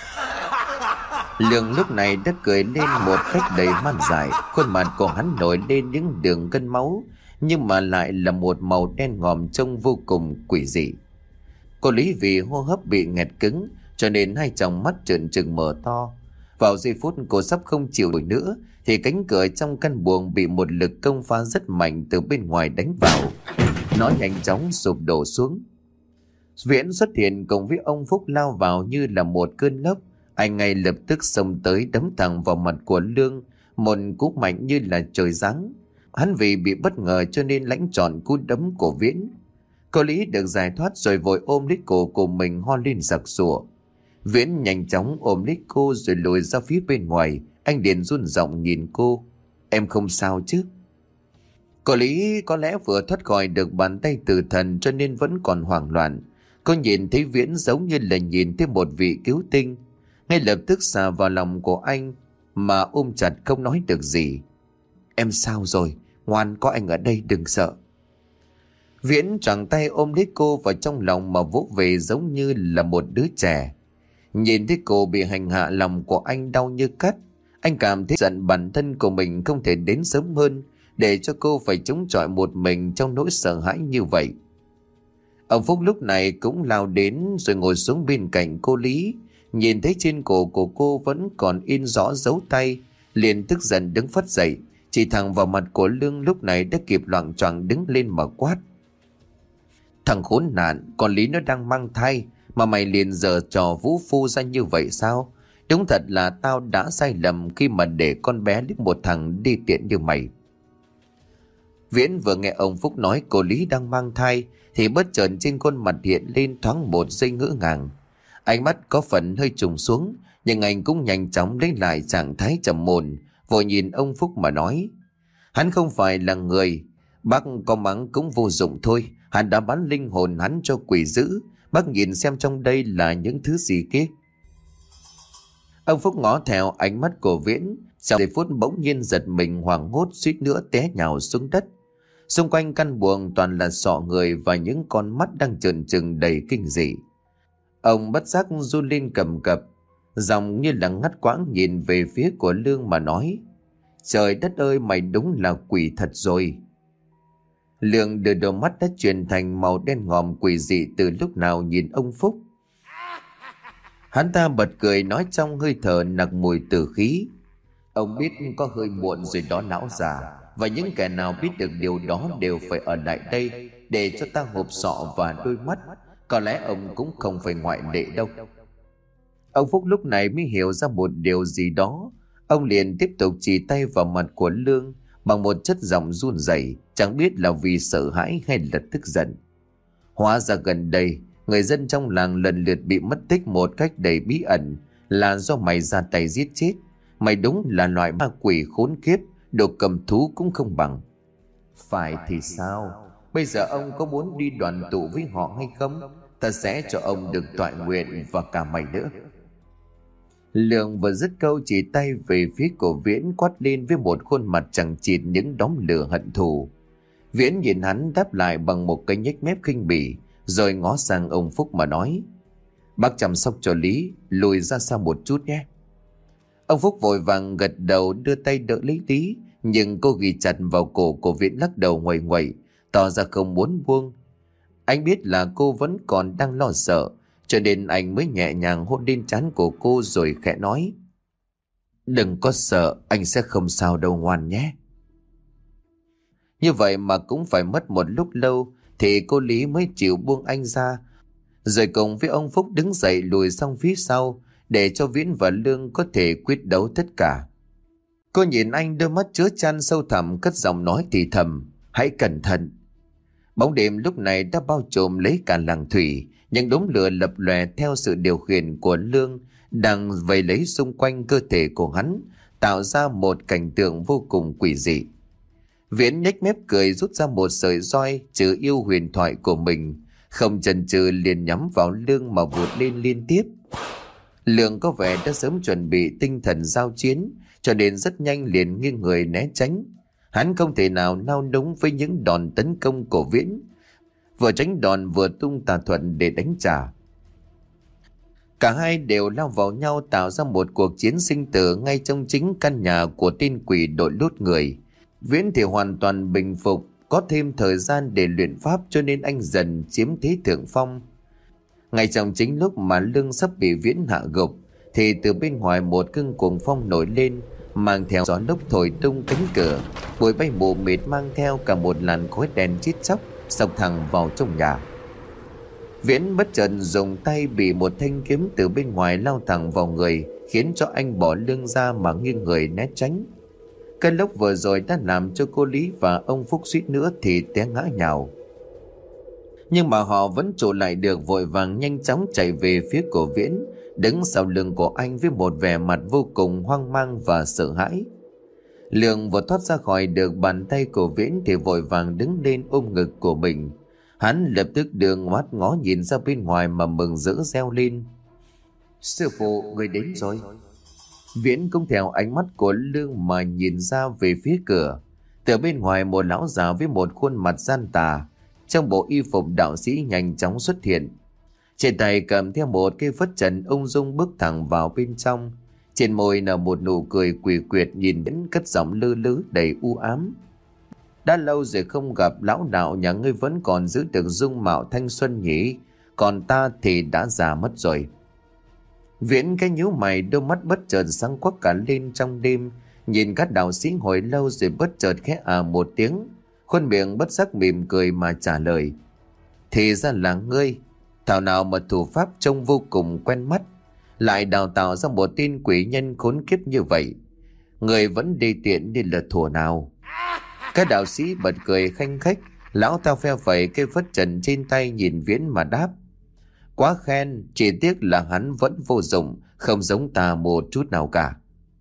Lương lúc này đã cười lên một cách đầy man dại. Khuôn mặt của hắn nổi lên những đường gân máu, nhưng mà lại là một màu đen ngòm trông vô cùng quỷ dị. Cô Lý vì hô hấp bị nghẹt cứng cho nên hai tròng mắt trợn trừng mở to. Vào giây phút cô sắp không chịu nổi nữa thì cánh cửa trong căn buồng bị một lực công phá rất mạnh từ bên ngoài đánh vào. Nó nhanh chóng sụp đổ xuống. Viễn xuất hiện cùng với ông Phúc lao vào như là một cơn lốc. Anh ngay lập tức xông tới đấm thẳng vào mặt của Lương, một cú mạnh như là trời giáng. Hắn vì bị bất ngờ cho nên lãnh trọn cú đấm của Viễn. Cô Lý được giải thoát rồi vội ôm lấy cổ của mình ho lên giặc giụa. Viễn nhanh chóng ôm lấy cô rồi lùi ra phía bên ngoài. Anh liền run giọng nhìn cô: Em không sao chứ? Cô Lý có lẽ vừa thoát khỏi được bàn tay tử thần cho nên vẫn còn hoảng loạn. Cô nhìn thấy Viễn giống như là nhìn thấy một vị cứu tinh, ngay lập tức xà vào lòng của anh mà ôm chặt không nói được gì. Em sao rồi? Ngoan, có anh ở đây, đừng sợ. Viễn choàng tay ôm lấy cô vào trong lòng mà vỗ về giống như là một đứa trẻ. Nhìn thấy cô bị hành hạ, lòng của anh đau như cắt. Anh cảm thấy giận bản thân của mình không thể đến sớm hơn để cho cô phải chống chọi một mình trong nỗi sợ hãi như vậy. Ông Phúc lúc này cũng lao đến rồi ngồi xuống bên cạnh cô Lý. Nhìn thấy trên cổ của cô vẫn còn in rõ dấu tay, liền tức giận đứng phất dậy, chỉ thẳng vào mặt của Lương lúc này đã kịp loạng choạng đứng lên mà quát: Thằng khốn nạn, con Lý nó đang mang thai mà mày liền giở trò vũ phu ra như vậy sao? Đúng thật là tao đã sai lầm khi mà để con bé lấy một thằng đi tiện như mày. Viễn vừa nghe ông Phúc nói cô Lý đang mang thai thì bất chợt trên khuôn mặt hiện lên thoáng một giây ngỡ ngàng. Ánh mắt có phần hơi trùng xuống, nhưng anh cũng nhanh chóng lấy lại trạng thái trầm ổn, vội nhìn ông Phúc mà nói: Hắn không phải là người, bác có mắng cũng vô dụng thôi. Hắn đã bán linh hồn hắn cho quỷ dữ. Bác nhìn xem trong đây là những thứ gì kia. Ông Phúc ngó theo ánh mắt của Viễn, sau giây phút bỗng nhiên giật mình hoảng hốt, suýt nữa té nhào xuống đất. Xung quanh căn buồng toàn là sọ người và những con mắt đang trợn trừng đầy kinh dị. Ông bất giác run lên cầm cập, giọng như là ngắt quãng nhìn về phía của Lương mà nói: Trời đất ơi, mày đúng là quỷ thật rồi. Lương đưa đôi mắt đã chuyển thành màu đen ngòm quỷ dị từ lúc nào nhìn ông Phúc. Hắn ta bật cười nói trong hơi thở nặc mùi tử khí: Ông biết có hơi muộn rồi đó lão già, và những kẻ nào biết được điều đó đều phải ở lại đây để cho ta hộp sọ và đôi mắt. Có lẽ ông cũng không phải ngoại lệ đâu. Ông Phúc lúc này mới hiểu ra một điều gì đó. Ông liền tiếp tục chỉ tay vào mặt của Lương bằng một chất giọng run rẩy, chẳng biết là vì sợ hãi hay là tức giận. Hóa ra gần đây, người dân trong làng lần lượt bị mất tích một cách đầy bí ẩn là do mày ra tay giết chết. Mày đúng là loại ma quỷ khốn kiếp, đồ cầm thú cũng không bằng. Phải thì sao? Bây giờ ông có muốn đi đoàn tụ với họ hay không? Ta sẽ cho ông được toại nguyện và cả mày nữa. Lượng vừa dứt câu chỉ tay về phía của Viễn, quát lên với một khuôn mặt chẳng chịt những đốm lửa hận thù. Viễn nhìn hắn đáp lại bằng một cái nhếch mép khinh bỉ, rồi ngó sang ông Phúc mà nói: Bác chăm sóc cho Lý, lùi ra xa một chút nhé. Ông Phúc vội vàng gật đầu đưa tay đỡ lấy Lý, nhưng cô ghi chặt vào cổ của Viễn lắc đầu nguậy nguậy, tỏ ra không muốn buông. Anh biết là cô vẫn còn đang lo sợ, cho nên anh mới nhẹ nhàng hôn lên trán của cô rồi khẽ nói: Đừng có sợ, anh sẽ không sao đâu, ngoan nhé. Như vậy mà cũng phải mất một lúc lâu thì cô Lý mới chịu buông anh ra, rồi cùng với ông Phúc đứng dậy lùi sang phía sau để cho Viễn và Lương có thể quyết đấu tất cả. Cô nhìn anh đôi mắt chứa chan sâu thẳm, cất giọng nói thì thầm: Hãy cẩn thận. Bóng đêm lúc này đã bao trùm lấy cả làng thủy, những đốm lửa lập lòe theo sự điều khiển của Lương đang vây lấy xung quanh cơ thể của hắn, tạo ra một cảnh tượng vô cùng quỷ dị. Viễn nhếch mép cười, rút ra một sợi roi trừ yêu huyền thoại của mình, không chần chừ liền nhắm vào Lương mà vụt lên liên tiếp. Lương có vẻ đã sớm chuẩn bị tinh thần giao chiến, cho nên rất nhanh liền nghiêng người né tránh. Hắn không thể nào nao núng với những đòn tấn công của Viễn, vừa tránh đòn vừa tung tà thuật để đánh trả. Cả hai đều lao vào nhau, tạo ra một cuộc chiến sinh tử ngay trong chính căn nhà của tên quỷ đội lốt người. Viễn thì hoàn toàn bình phục, có thêm thời gian để luyện pháp, cho nên anh dần chiếm thế thượng phong. Ngay trong chính lúc mà Lương sắp bị Viễn hạ gục thì từ bên ngoài một cơn cuồng phong nổi lên, mang theo gió lốc thổi tung cánh cửa, bụi bay mù mịt mang theo cả một làn khói đen chít chóc xộc thẳng vào trong nhà. Viễn bất chợt dùng tay bị một thanh kiếm từ bên ngoài lao thẳng vào người, khiến cho anh bỏ Lương ra mà nghiêng người né tránh. Cơn lốc vừa rồi đã làm cho cô Lý và ông Phúc suýt nữa thì té ngã nhào, nhưng mà họ vẫn trụ lại được, vội vàng nhanh chóng chạy về phía của Viễn, đứng sau lưng của anh với một vẻ mặt vô cùng hoang mang và sợ hãi. Lương vừa thoát ra khỏi được bàn tay của Viễn thì vội vàng đứng lên ôm ngực của mình. Hắn lập tức đưa mắt ngó nhìn ra bên ngoài mà mừng rỡ reo lên: Sư phụ, người đến rồi. Viễn cũng theo ánh mắt của Lương mà nhìn ra về phía cửa. Từ bên ngoài, một lão già với một khuôn mặt gian tà trong bộ y phục đạo sĩ nhanh chóng xuất hiện. Trên tay cầm theo một cây phất trần, ung dung bước thẳng vào bên trong. Trên môi nở một nụ cười quỷ quyệt, nhìn đến cất giọng lơ lứ đầy u ám: Đã lâu rồi không gặp, lão đạo nhà ngươi vẫn còn giữ được dung mạo thanh xuân nhỉ? Còn ta thì đã già mất rồi. Viễn cái nhíu mày, đôi mắt bất chợt sáng quắc cả lên trong đêm, nhìn các đạo sĩ hồi lâu rồi bất chợt khẽ à một tiếng, khuôn miệng bất giác mỉm cười mà trả lời: Thì ra là ngươi. Thảo nào mà thủ pháp trông vô cùng quen mắt, lại đào tạo ra một tên quỷ nhân khốn kiếp như vậy. Người vẫn đi tiện đi là thủa nào. Các đạo sĩ bật cười khanh khách. Lão ta phe phẩy cây phất trần trên tay nhìn Viễn mà đáp: Quá khen, chỉ tiếc là hắn vẫn vô dụng, không giống ta một chút nào cả.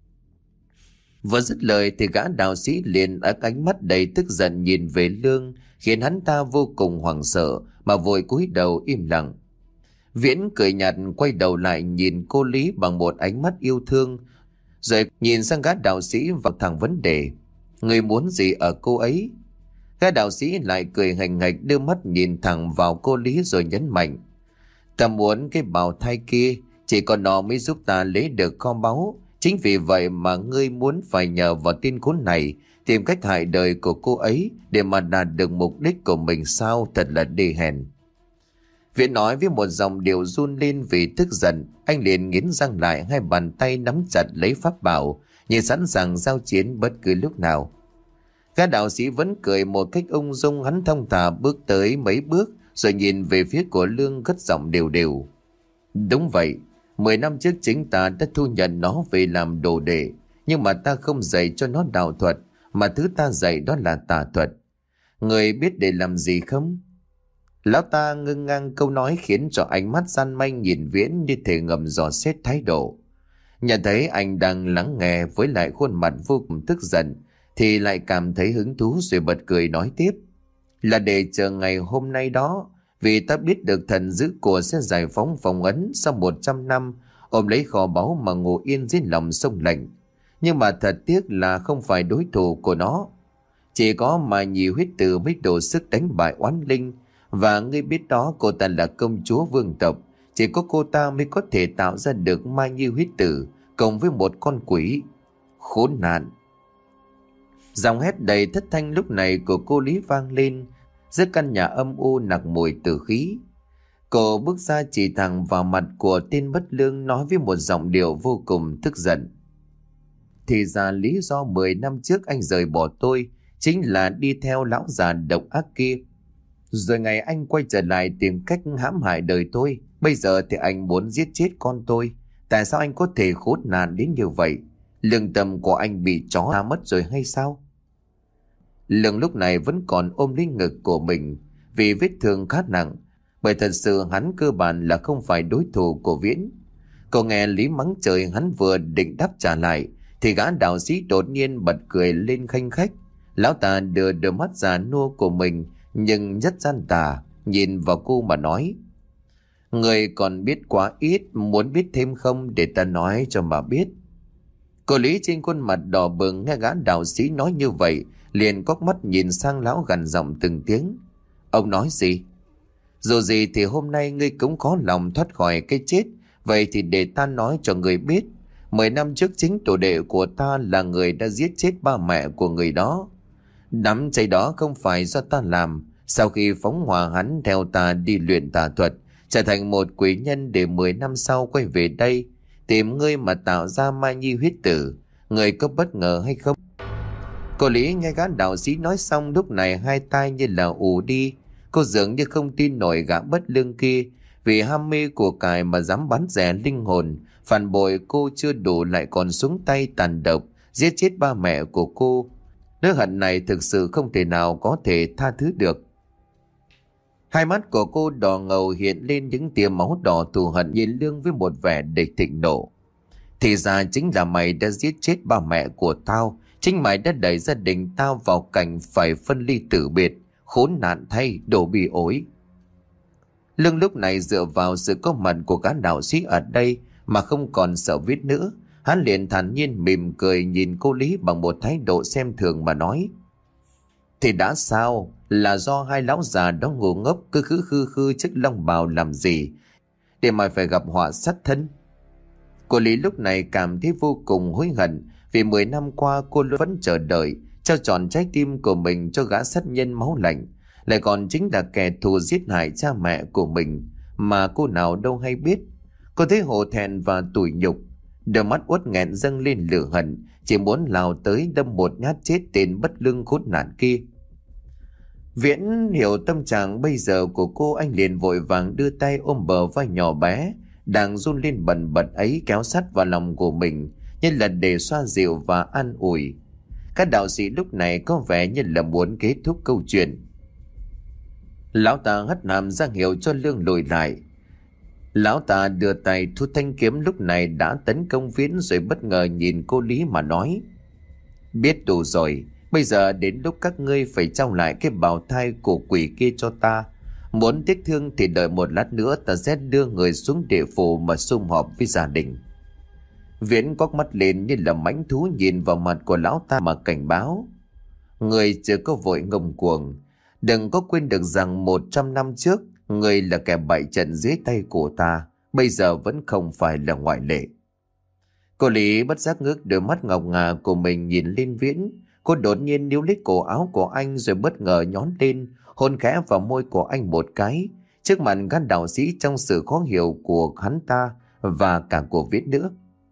Vừa dứt lời thì gã đạo sĩ liền ác ánh mắt đầy tức giận nhìn về Lương, khiến hắn ta vô cùng hoảng sợ mà vội cúi đầu im lặng. Viễn cười nhạt quay đầu lại nhìn cô Lý bằng một ánh mắt yêu thương, rồi nhìn sang gã đạo sĩ vào thẳng vấn đề: Người muốn gì ở cô ấy? Gã đạo sĩ lại cười hành nghạch, đưa mắt nhìn thẳng vào cô Lý rồi nhấn mạnh: Ta muốn cái bào thai kia, chỉ có nó mới giúp ta lấy được kho báu. Chính vì vậy mà ngươi muốn phải nhờ vào tên khốn này tìm cách hại đời của cô ấy để mà đạt được mục đích của mình sao? Thật là đê hèn. Viễn nói với một giọng điệu run lên vì tức giận. Anh liền nghiến răng lại, hai bàn tay nắm chặt lấy pháp bảo, như sẵn sàng giao chiến bất cứ lúc nào. Gã đạo sĩ vẫn cười một cách ung dung, hắn thong thả bước tới mấy bước rồi nhìn về phía của Lương, cất giọng đều đều: Đúng vậy, mười năm trước chính ta đã thu nhận nó về làm đồ đệ, nhưng mà ta không dạy cho nó đạo thuật, mà thứ ta dạy đó là tà thuật. Người biết để làm gì không? Lão ta ngưng ngang câu nói khiến cho ánh mắt gian manh nhìn Viễn như thể ngầm dò xét thái độ. Nhận thấy anh đang lắng nghe với lại khuôn mặt vô cùng tức giận, thì lại cảm thấy hứng thú rồi bật cười nói tiếp. Là để chờ ngày hôm nay đó, vì ta biết được thần giữ của sẽ giải phóng phong ấn sau một trăm năm, ôm lấy kho báu mà ngủ yên dưới lòng sông lạnh. Nhưng mà thật tiếc là không phải đối thủ của nó. Chỉ có mà nhì huyết tử mới đủ sức đánh bại oán linh. Và ngươi biết đó, cô ta là công chúa vương tộc. Chỉ có cô ta mới có thể tạo ra được Mai Như huyết tử cộng với một con quỷ. Khốn nạn! Giọng hét đầy thất thanh lúc này của cô Lý vang lên giữa căn nhà âm u nặc mùi tử khí. Cô bước ra chỉ thẳng vào mặt của tên bất lương, nói với một giọng điệu vô cùng tức giận. Thì ra lý do mười năm trước anh rời bỏ tôi chính là đi theo lão già độc ác kia. Rồi ngày anh quay trở lại tìm cách hãm hại đời tôi. Bây giờ thì anh muốn giết chết con tôi. Tại sao anh có thể khốn nạn đến như vậy? Lương tâm của anh bị chó ta mất rồi hay sao? Lương lúc này vẫn còn ôm lấy ngực của mình vì vết thương khá nặng. Bởi thật sự hắn cơ bản là không phải đối thủ của Viễn. Cậu nghe Lý mắng trời, hắn vừa định đáp trả lại thì gã đạo sĩ đột nhiên bật cười lên khanh khách. Lão ta đưa đôi mắt già nua của mình nhưng rất gian tà nhìn vào cô mà nói: Người còn biết quá ít, muốn biết thêm không để ta nói cho mà biết. Cô Lý trên khuôn mặt đỏ bừng nghe gã đạo sĩ nói như vậy, liền cóc mắt nhìn sang lão gằn giọng từng tiếng: Ông nói gì? Dù gì thì hôm nay ngươi cũng có lòng thoát khỏi cái chết. Vậy thì để ta nói cho người biết. Mười năm trước chính tổ đệ của ta là người đã giết chết ba mẹ của người đó. Đám cháy đó không phải do ta làm. Sau khi phóng hỏa hắn theo ta đi luyện tà thuật, trở thành một quỷ nhân để mười năm sau quay về đây tìm ngươi mà tạo ra Mai Nhi huyết tử. Ngươi có bất ngờ hay không? Cô Lý nghe gã đạo sĩ nói xong lúc này hai tai như là ù đi. Cô dường như không tin nổi gã bất lương kia, vì ham mê của cải mà dám bắn rẻ linh hồn, phản bội cô chưa đủ lại còn xuống tay tàn độc giết chết ba mẹ của cô. Nỗi hận này thực sự không thể nào có thể tha thứ được. Hai mắt của cô đỏ ngầu hiện lên những tia máu đỏ thù hận, nhìn Lương với một vẻ đầy thịnh nộ. Thì ra chính là mày đã giết chết ba mẹ của tao, chính mày đã đẩy gia đình tao vào cảnh phải phân ly tử biệt. Khốn nạn thay, đồ bị ối. Lương lúc này dựa vào sự có mặt của gã đạo sĩ ở đây mà không còn sợ viết nữa. Hắn liền thản nhiên mỉm cười nhìn cô Lý bằng một thái độ xem thường mà nói: Thì đã sao? Là do hai lão già đó ngu ngốc cứ khứ khư khư chiếc long bào làm gì để mày phải gặp họa sát thân. Cô Lý lúc này cảm thấy vô cùng hối hận vì mười năm qua cô vẫn chờ đợi trao trọn trái tim của mình cho gã sát nhân máu lạnh, lại còn chính là kẻ thù giết hại cha mẹ của mình mà cô nào đâu hay biết. Cô thấy hổ thẹn và tủi nhục, đôi mắt uất nghẹn dâng lên lửa hận, chỉ muốn lao tới đâm một nhát chết tên bất lương khốn nạn kia. Viễn hiểu tâm trạng bây giờ của cô, anh liền vội vàng đưa tay ôm bờ vai nhỏ bé đang run lên bần bật ấy kéo sát vào lòng của mình, như là để xoa dịu và an ủi. Các đạo sĩ lúc này có vẻ như là muốn kết thúc câu chuyện. Lão ta hất hàm ra hiệu cho Lương lùi lại. Lão ta đưa tay thu thanh kiếm lúc này đã tấn công Viễn, rồi bất ngờ nhìn cô Lý mà nói: Biết đủ rồi, bây giờ đến lúc các ngươi phải trao lại cái bào thai của quỷ kia cho ta. Muốn tiếc thương thì đợi một lát nữa ta sẽ đưa người xuống địa phủ mà sum họp với gia đình. Viễn quắc mắt lên như là mãnh thú nhìn vào mặt của lão ta mà cảnh báo: Người chưa có vội ngông cuồng, đừng có quên được rằng một trăm năm trước người là kẻ bại trận dưới tay của ta, bây giờ vẫn không phải là ngoại lệ. Cô Lý bất giác ngước đôi mắt ngọc ngà của mình nhìn lên Viễn. Cô đột nhiên níu lấy cổ áo của anh rồi bất ngờ nhón lên hôn khẽ vào môi của anh một cái, trước mặt các đạo sĩ trong sự khó hiểu của hắn ta và cả của Viễn nữa.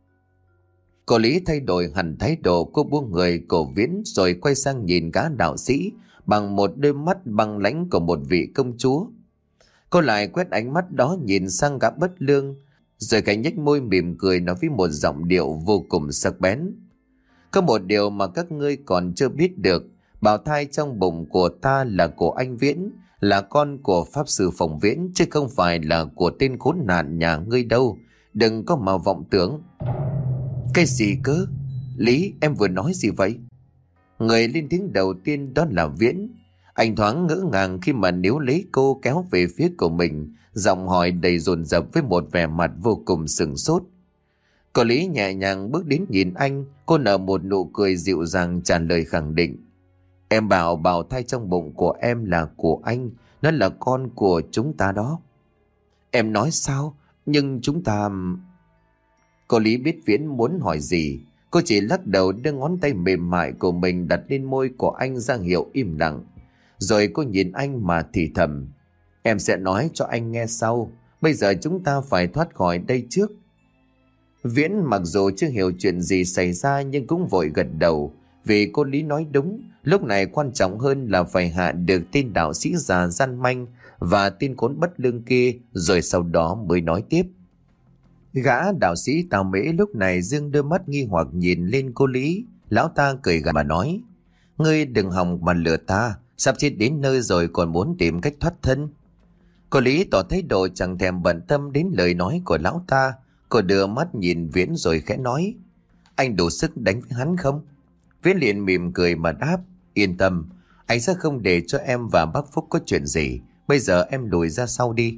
Cô Lý thay đổi hẳn thái độ, cô buông người của Viễn rồi quay sang nhìn gã đạo sĩ bằng một đôi mắt băng lãnh của một vị công chúa. Cô lại quét ánh mắt đó nhìn sang gã bất lương, rồi cái nhếch môi mỉm cười nói với một giọng điệu vô cùng sắc bén: Có một điều mà các ngươi còn chưa biết được, Bào thai trong bụng của ta là của anh Viễn, là con của Pháp Sư Phùng Viễn, chứ không phải là của tên khốn nạn nhà ngươi đâu. Đừng có mà vọng tưởng. Cái gì cơ? Lý, em vừa nói gì vậy? Người lên tiếng đầu tiên đó là Viễn. Anh thoáng ngỡ ngàng khi mà níu lấy cô kéo về phía của mình, giọng hỏi đầy dồn dập với một vẻ mặt vô cùng sửng sốt. Cô Lý nhẹ nhàng bước đến nhìn anh, cô nở một nụ cười dịu dàng trả lời khẳng định. Em bảo bào thai trong bụng của em là của anh, nó là con của chúng ta đó. Em nói sao? Nhưng chúng ta... Cô Lý biết Viễn muốn hỏi gì. Cô chỉ lắc đầu đưa ngón tay mềm mại của mình đặt lên môi của anh ra hiệu im lặng. Rồi cô nhìn anh mà thì thầm. Em sẽ nói cho anh nghe sau. Bây giờ chúng ta phải thoát khỏi đây trước. Viễn mặc dù chưa hiểu chuyện gì xảy ra nhưng cũng vội gật đầu. Vì cô Lý nói đúng, lúc này quan trọng hơn là phải hạ được tên đạo sĩ già gian manh và tên khốn bất lương kia, rồi sau đó mới nói tiếp. Gã đạo sĩ Tào Mễ lúc này dương đôi mắt nghi hoặc nhìn lên cô Lý. Lão ta cười gằn mà nói. Ngươi đừng hòng mà lừa ta, sắp chết đến nơi rồi còn muốn tìm cách thoát thân. Cô Lý tỏ thái độ chẳng thèm bận tâm đến lời nói của lão ta. Cô đưa mắt nhìn Viễn rồi khẽ nói. Anh đủ sức đánh với hắn không? Viễn liền mỉm cười mà đáp. Yên tâm, anh sẽ không để cho em và bác Phúc có chuyện gì. Bây giờ em lùi ra sau đi.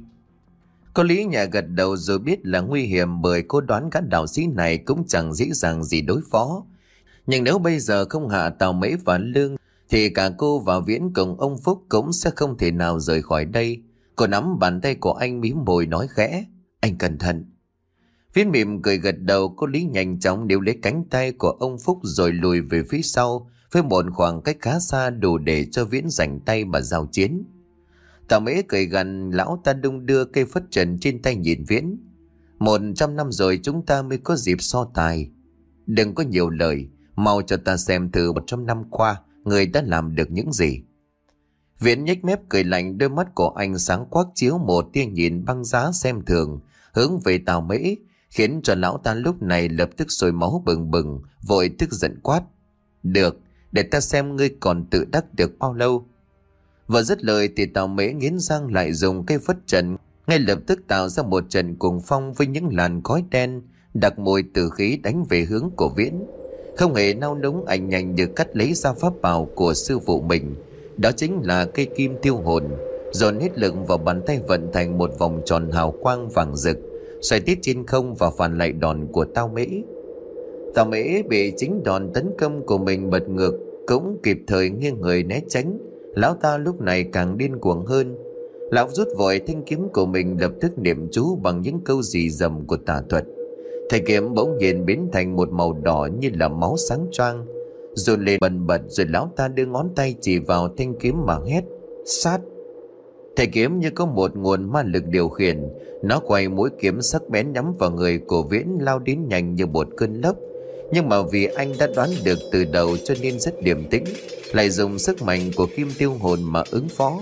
Cô Lý nhẹ gật đầu rồi biết là nguy hiểm, bởi cô đoán các đạo sĩ này cũng chẳng dễ dàng gì đối phó. Nhưng nếu bây giờ không hạ Tào Mễ và Lương thì cả cô và Viễn cùng ông Phúc cũng sẽ không thể nào rời khỏi đây. Cô nắm bàn tay của anh mím môi nói khẽ. Anh cẩn thận. Viễn mỉm cười gật đầu. Cô Lý nhanh chóng níu lấy cánh tay của ông Phúc rồi lùi về phía sau với một khoảng cách khá xa đủ để cho Viễn rảnh tay mà giao chiến. Tào Mễ cười gằn, lão ta đung đưa cây phất trần trên tay nhìn Viễn. Một trăm năm rồi chúng ta mới có dịp so tài. Đừng có nhiều lời, mau cho ta xem thử một trăm năm qua người đã làm được những gì. Viễn nhếch mép cười lạnh, đôi mắt của anh sáng quắc chiếu một tia nhìn băng giá xem thường hướng về Tào Mễ, khiến cho lão ta lúc này lập tức sôi máu bừng bừng, vội tức giận quát. Được, để ta xem ngươi còn tự đắc được bao lâu. Vừa dứt lời thì Tào Mễ nghiến răng lại dùng cây phất trần, ngay lập tức tạo ra một trận cuồng phong với những làn khói đen đặc mùi tử khí đánh về hướng của Viễn. Không hề nao núng, anh nhanh được cắt lấy ra pháp bảo của sư phụ mình, đó chính là cây kim tiêu hồn, dồn hết lực vào bàn tay vận thành một vòng tròn hào quang vàng rực, xoay tít trên không và phản lại đòn của Tào Mễ. Tào Mễ bị chính đòn tấn công của mình bật ngược, cũng kịp thời nghiêng người né tránh. Lão ta lúc này càng điên cuồng hơn. Lão rút vội thanh kiếm của mình, lập tức niệm chú bằng những câu rì rầm của tà thuật. Thanh kiếm bỗng nhiên biến thành một màu đỏ như là máu sáng choang, run lên bần bật, rồi lão ta đưa ngón tay chỉ vào thanh kiếm mà hét. Sát! Thanh kiếm như có một nguồn ma lực điều khiển, nó quay mũi kiếm sắc bén nhắm vào người của Viễn, lao đến nhanh như một cơn lốc. Nhưng mà vì anh đã đoán được từ đầu cho nên rất điềm tĩnh, lại dùng sức mạnh của kim tiêu hồn mà ứng phó.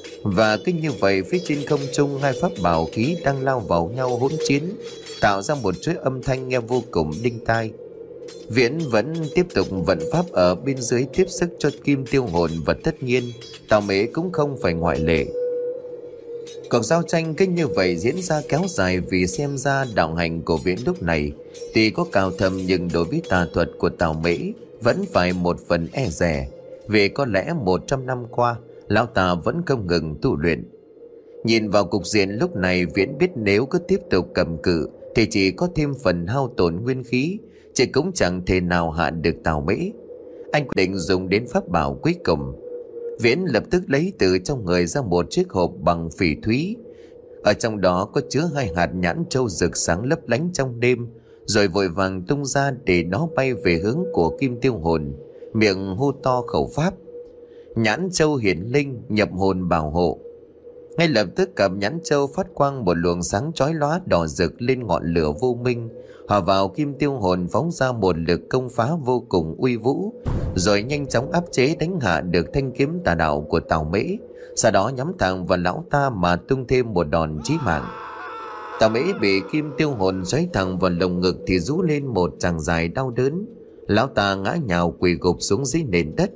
Và cứ như vậy, phía trên không trung hai pháp bảo khí đang lao vào nhau hỗn chiến, tạo ra một chuỗi âm thanh nghe vô cùng đinh tai. Viễn vẫn tiếp tục vận pháp ở bên dưới tiếp sức cho kim tiêu hồn, và tất nhiên Tào Mễ cũng không phải ngoại lệ. Cuộc giao tranh cứ như vậy diễn ra kéo dài, vì xem ra đạo hành của Viễn lúc này tuy có cao thâm nhưng đối với tà thuật của Tào Mễ vẫn phải một phần e dè, vì có lẽ một trăm năm qua lão ta vẫn không ngừng tu luyện. Nhìn vào cục diện lúc này, Viễn biết nếu cứ tiếp tục cầm cự thì chỉ có thêm phần hao tổn nguyên khí, chứ cũng chẳng thể nào hạ được Tào Mễ. Anh quyết định dùng đến pháp bảo cuối cùng. Viễn lập tức lấy từ trong người ra một chiếc hộp bằng phỉ thúy. Ở trong đó có chứa hai hạt nhãn châu rực sáng lấp lánh trong đêm, rồi vội vàng tung ra để nó bay về hướng của kim tiêu hồn, miệng hô to khẩu pháp. Nhãn châu hiển linh, nhập hồn bảo hộ. Ngay lập tức cặp nhãn châu phát quang một luồng sáng chói lóa đỏ rực lên ngọn lửa vô minh, hòa vào kim tiêu hồn phóng ra một lực công phá vô cùng uy vũ, rồi nhanh chóng áp chế đánh hạ được thanh kiếm tà đạo của Tào Mễ, sau đó nhắm thẳng vào lão ta mà tung thêm một đòn chí mạng. Tào Mễ bị kim tiêu hồn xoáy thẳng vào lồng ngực thì rú lên một tràng dài đau đớn. Lão ta ngã nhào quỳ gục xuống dưới nền đất,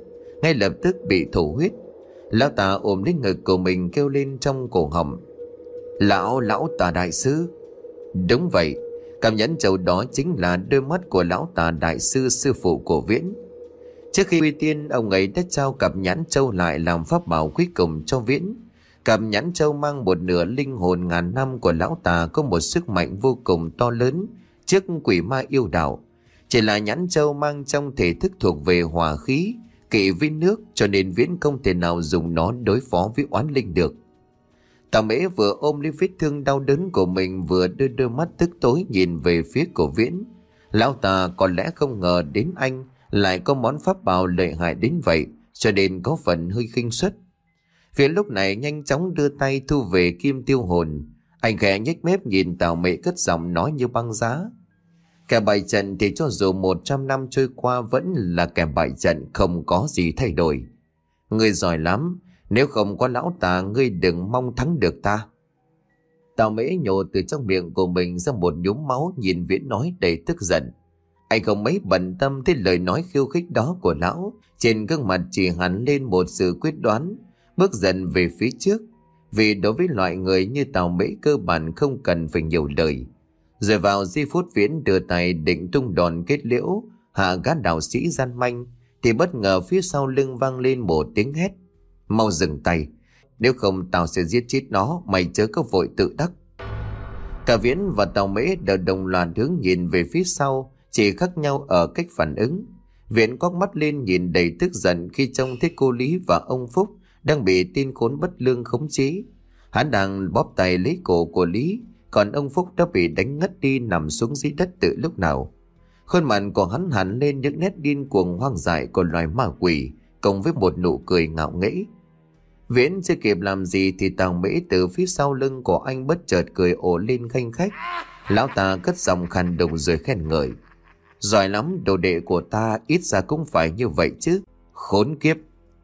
ngay lập tức bị thổ huyết. Lão ta ôm lấy ngực của mình kêu lên trong cổ họng: Lão, lão tà đại sư. Đúng vậy, cặp nhẫn châu đó chính là đôi mắt của lão tà đại sư, sư phụ của Viễn. Trước khi quy tiên, ông ấy đã trao cặp nhãn châu lại làm pháp bảo cuối cùng cho Viễn. Cặp nhãn châu mang một nửa linh hồn ngàn năm của lão tà, có một sức mạnh vô cùng to lớn trước quỷ ma yêu đạo. Chỉ là nhãn châu mang trong thể thức thuộc về hỏa khí, kỵ với nước, cho nên Viễn không thể nào dùng nó đối phó với oán linh được. Tào Mễ vừa ôm lấy vết thương đau đớn của mình, vừa đưa đôi mắt tức tối nhìn về phía của Viễn. Lão ta có lẽ không ngờ đến anh lại có món pháp bảo lợi hại đến vậy, cho nên có phần hơi khinh suất. Viễn lúc này nhanh chóng đưa tay thu về kim tiêu hồn. Anh khẽ nhếch mép nhìn Tào Mễ, cất giọng nói như băng giá: Kẻ bại trận thì cho dù một trăm năm trôi qua vẫn là kẻ bại trận, không có gì thay đổi. Ngươi giỏi lắm, nếu không có lão tà ngươi đừng mong thắng được ta. Tào Mễ nhổ từ trong miệng của mình ra một nhúm máu, nhìn Viễn nói đầy tức giận. Anh không mấy bận tâm tới lời nói khiêu khích đó của lão, trên gương mặt chỉ hẳn lên một sự quyết đoán, bước dần về phía trước. Vì đối với loại người như Tào Mễ cơ bản không cần phải nhiều lời. Rồi vào giây phút Viễn đưa tay định tung đòn kết liễu hạ gã đạo sĩ gian manh, thì bất ngờ phía sau lưng vang lên một tiếng hét: Mau dừng tay, nếu không tao sẽ giết chết nó, mày chớ có vội tự đắc. Cả Viễn và Tào Mễ đều đồng loạt hướng nhìn về phía sau, chỉ khác nhau ở cách phản ứng. Viễn quắc mắt lên nhìn đầy tức giận khi trông thấy cô Lý và ông Phúc đang bị tên khốn bất lương khống chế. Hắn đang bóp tay lấy cổ của Lý, còn ông Phúc đã bị đánh ngất đi nằm xuống dưới đất từ lúc nào. Khuôn mặt của hắn hẳn lên những nét điên cuồng hoang dại của loài ma quỷ, cộng với một nụ cười ngạo nghễ. Viễn chưa kịp làm gì thì Tào Mễ từ phía sau lưng của anh bất chợt cười ồ lên khanh khách. Lão ta cất giọng khàn đùng rồi khen ngợi: Giỏi lắm đồ đệ của ta, ít ra cũng phải như vậy chứ. Khốn kiếp!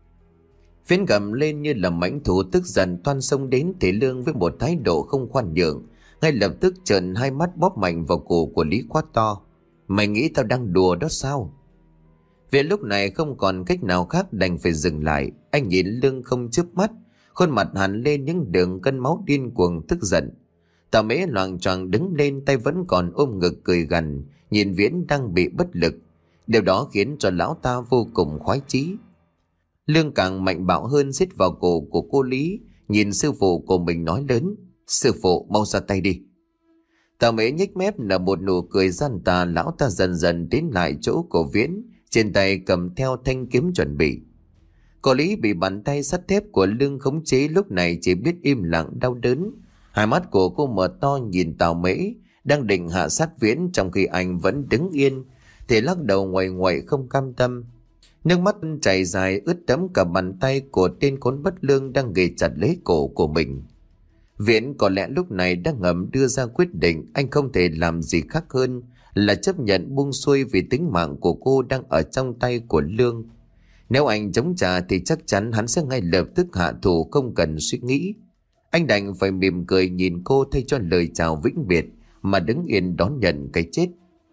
Viễn gầm lên như là mãnh thú tức giận toan xông đến Thế Lương với một thái độ không khoan nhượng, ngay lập tức trợn hai mắt bóp mạnh vào cổ của Lý, quát to: Mày nghĩ tao đang đùa đó sao? Viễn lúc này không còn cách nào khác đành phải dừng lại. Anh nhìn Lương không chớp mắt, khuôn mặt hằn lên những đường cân máu điên cuồng tức giận. Tào Mễ loạng choạng đứng lên, tay vẫn còn ôm ngực cười gằn, nhìn Viễn đang bị bất lực. Điều đó khiến cho lão ta vô cùng khoái chí. Lương càng mạnh bạo hơn, siết vào cổ của cô Lý, nhìn sư phụ của mình nói lớn: Sư phụ, mau ra tay đi. Tào Mễ nhếch mép nở một nụ cười gian tà. Lão ta dần dần tiến lại chỗ của Viễn, trên tay cầm theo thanh kiếm chuẩn bị. Cô Lý bị bàn tay sắt thép của Lương khống chế, lúc này chỉ biết im lặng đau đớn. Hai mắt của cô mở to nhìn Tào Mễ đang định hạ sát Viễn, trong khi anh vẫn đứng yên thì lắc đầu ngoại ngoại không cam tâm. Nước mắt chảy dài ướt đẫm cả bàn tay của tên khốn bất lương đang ghì chặt lấy cổ của mình. Viễn có lẽ lúc này đang ngầm đưa ra quyết định, anh không thể làm gì khác hơn là chấp nhận buông xuôi, vì tính mạng của cô đang ở trong tay của Lương. Nếu anh chống trả thì chắc chắn hắn sẽ ngay lập tức hạ thủ, không cần suy nghĩ. Anh đành phải mỉm cười nhìn cô thay cho lời chào vĩnh biệt, mà đứng yên đón nhận cái chết.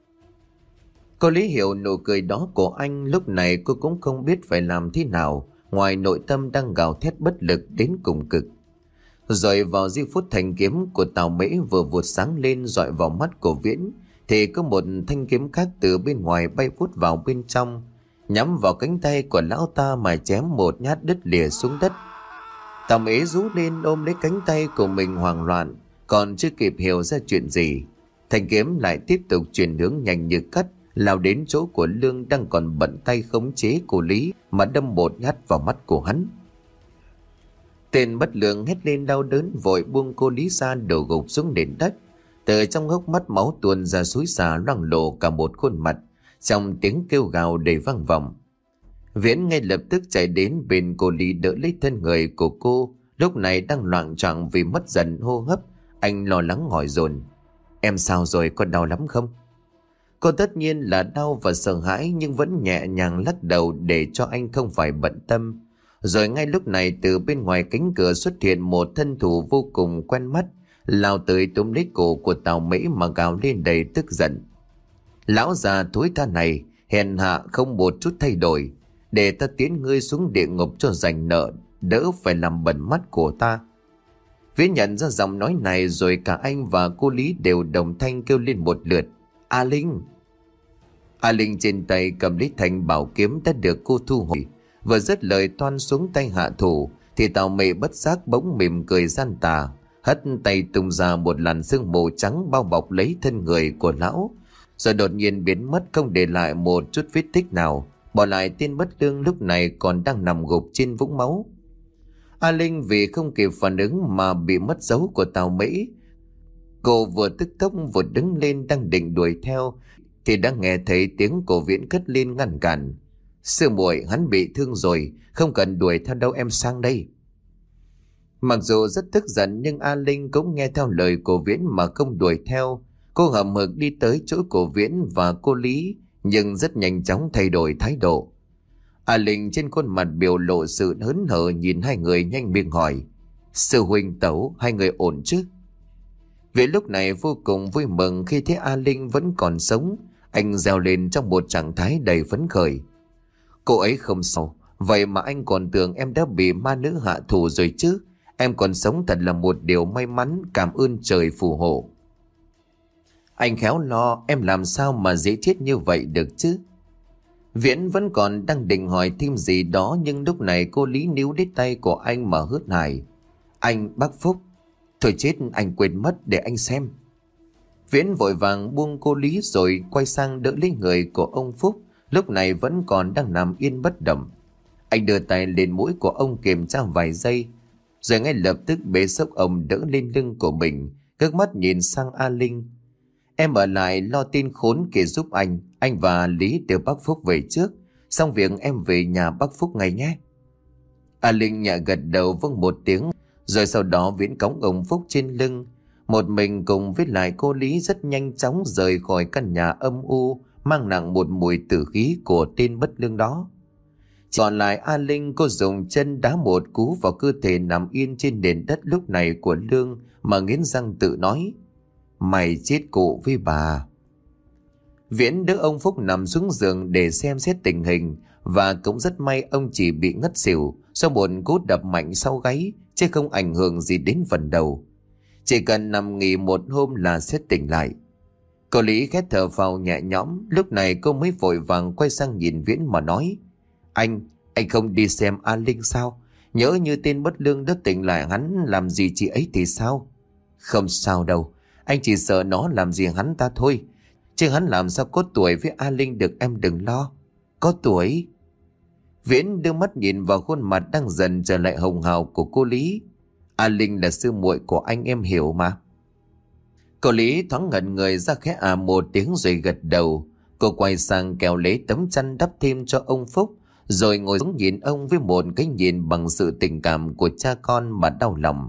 Cô Lý hiểu nụ cười đó của anh, lúc này cô cũng không biết phải làm thế nào, ngoài nội tâm đang gào thét bất lực đến cùng cực. Rồi vào giây phút thanh kiếm của Tào Mễ vừa vụt sáng lên dọi vào mắt của Viễn, thì có một thanh kiếm khác từ bên ngoài bay vút vào bên trong, nhắm vào cánh tay của lão ta mà chém một nhát đứt lìa xuống đất. Tào Mễ rú lên ôm lấy cánh tay của mình hoảng loạn, còn chưa kịp hiểu ra chuyện gì, thanh kiếm lại tiếp tục chuyển hướng nhanh như cắt, lao đến chỗ của Lương đang còn bận tay khống chế cô Lý mà đâm một nhát vào mắt của hắn. Tên bất lương hét lên đau đớn, vội buông cô Lý ra đổ gục xuống nền đất. Từ trong hốc mắt máu tuôn ra xối xả, loang lổ cả một khuôn mặt, trong tiếng kêu gào đầy vang vọng. Viễn ngay lập tức chạy đến bên cô Lý đỡ lấy thân người của cô, lúc này đang loạng choạng vì mất dần hô hấp. Anh lo lắng hỏi dồn: Em sao rồi, có đau lắm không? Cô tất nhiên là đau và sợ hãi, nhưng vẫn nhẹ nhàng lắc đầu để cho anh không phải bận tâm. Rồi ngay lúc này từ bên ngoài cánh cửa xuất hiện một thân thủ vô cùng quen mắt, lao tới túm lấy cổ của Tào Mễ mà gào lên đầy tức giận: Lão già thối tha này, hèn hạ không một chút thay đổi, để ta tiến ngươi xuống địa ngục cho rành nợ, đỡ phải làm bẩn mắt của ta. Viễn nhận ra giọng nói này rồi cả anh và cô Lý đều đồng thanh kêu lên một lượt: A Linh! A Linh trên tay cầm lấy thanh bảo kiếm đã được cô thu hồi, vừa dứt lời toan xuống tay hạ thủ thì Tào Mệ bất giác bỗng mỉm cười gian tà, hất tay tung ra một làn sương mù trắng bao bọc lấy thân người của lão, rồi đột nhiên biến mất không để lại một chút vết tích nào, bỏ lại tên bất lương lúc này còn đang nằm gục trên vũng máu. A Linh vì không kịp phản ứng mà bị mất dấu của Tào Mễ. Cô vừa tức tốc vừa đứng lên đang định đuổi theo thì đã nghe thấy tiếng của Viễn cất lên ngăn cản: Sư muội, hắn bị thương rồi, không cần đuổi theo đâu, em sang đây. Mặc dù rất tức giận nhưng A Linh cũng nghe theo lời của Viễn mà không đuổi theo. Cô hậm hực đi tới chỗ của Viễn và cô Lý, nhưng rất nhanh chóng thay đổi thái độ. A Linh trên khuôn mặt biểu lộ sự hớn hở nhìn hai người, nhanh miệng hỏi: Sư huynh Tẩu, hai người ổn chứ? Viễn lúc này vô cùng vui mừng khi thấy A Linh vẫn còn sống. Anh reo lên trong một trạng thái đầy phấn khởi: Cô ấy không sao, vậy mà anh còn tưởng em đã bị ma nữ hạ thủ rồi chứ. Em còn sống thật là một điều may mắn, cảm ơn trời phù hộ. Anh khéo lo, em làm sao mà dễ chết như vậy được chứ? Viễn vẫn còn đang định hỏi thêm gì đó, nhưng lúc này cô Lý níu lấy tay của anh mà hớt hải: Anh, bác Phúc. Thôi chết, anh quên mất, để anh xem. Viễn vội vàng buông cô Lý rồi quay sang đỡ lấy người của ông Phúc, lúc này vẫn còn đang nằm yên bất động. Anh đưa tay lên mũi của ông kiểm tra vài giây, rồi ngay lập tức bế xốc ông đỡ lên lưng của mình, ngước mắt nhìn sang A Linh: Em ở lại lo tin khốn kia giúp anh. Anh và Lý đưa bác Phúc về trước, xong việc em về nhà bác Phúc ngay nhé. A Linh nhẹ gật đầu vâng một tiếng, rồi sau đó Viễn cõng ông Phúc trên lưng, một mình cùng với lại cô Lý rất nhanh chóng rời khỏi căn nhà âm u mang nặng một mùi tử khí của tên bất lương đó. Chỉ còn lại A Linh, cô dùng chân đá một cú vào cơ thể nằm yên trên nền đất lúc này của Lương mà nghiến răng tự nói: Mày chết cụ với bà. Viễn đỡ ông Phúc nằm xuống giường để xem xét tình hình, và cũng rất may ông chỉ bị ngất xỉu sau một cú đập mạnh sau gáy, chứ không ảnh hưởng gì đến phần đầu. Chỉ cần nằm nghỉ một hôm là sẽ tỉnh lại. Cô Lý khét thở phào nhẹ nhõm, lúc này cô mới vội vàng quay sang nhìn Viễn mà nói: Anh, anh không đi xem A Linh sao? Nhỡ như tên bất lương đã tỉnh lại, hắn làm gì chị ấy thì sao? Không sao đâu, anh chỉ sợ nó làm gì hắn ta thôi. Chứ hắn làm sao có tuổi với A Linh được, em đừng lo. Có tuổi? Viễn đưa mắt nhìn vào khuôn mặt đang dần trở lại hồng hào của cô Lý. A Linh là sư muội của anh, em hiểu mà. Cô Lý thoáng ngẩn người ra, khẽ à một tiếng rồi gật đầu. Cô quay sang kéo lấy tấm chăn đắp thêm cho ông Phúc, rồi ngồi xuống nhìn ông với một cái nhìn bằng sự tình cảm của cha con mà đau lòng.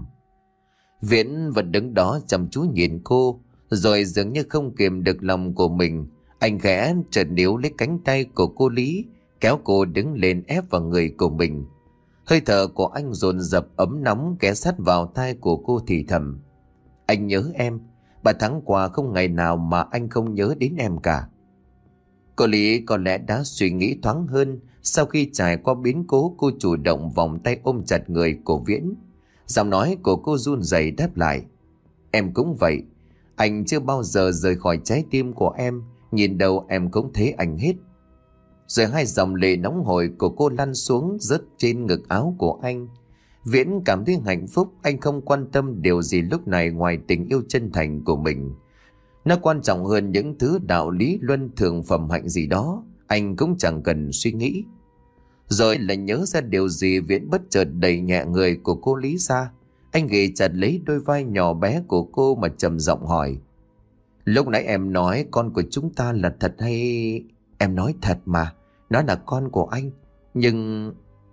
Viễn vẫn đứng đó chăm chú nhìn cô, rồi dường như không kiềm được lòng của mình, anh khẽ chợt níu lấy cánh tay của cô Lý, kéo cô đứng lên ép vào người của mình. Hơi thở của anh dồn dập ấm nóng ghé sát vào tai của cô thì thầm: Anh nhớ em, ba tháng qua không ngày nào mà anh không nhớ đến em cả. Cô Lý có lẽ đã suy nghĩ thoáng hơn sau khi trải qua biến cố. Cô chủ động vòng tay ôm chặt người của Viễn, giọng nói của cô run rẩy đáp lại: Em cũng vậy, anh chưa bao giờ rời khỏi trái tim của em, nhìn đâu em cũng thấy anh hết. Rồi hai dòng lệ nóng hổi của cô lăn xuống rớt trên ngực áo của anh. Viễn cảm thấy hạnh phúc, anh không quan tâm điều gì lúc này ngoài tình yêu chân thành của mình. Nó quan trọng hơn những thứ đạo lý luân thường phẩm hạnh gì đó, anh cũng chẳng cần suy nghĩ. Rồi lại nhớ ra điều gì, Viễn bất chợt đẩy nhẹ người của cô Lý ra. Anh ghì chặt lấy đôi vai nhỏ bé của cô mà trầm giọng hỏi: Lúc nãy em nói con của chúng ta là thật hay... Em nói thật mà, nó là con của anh. Nhưng...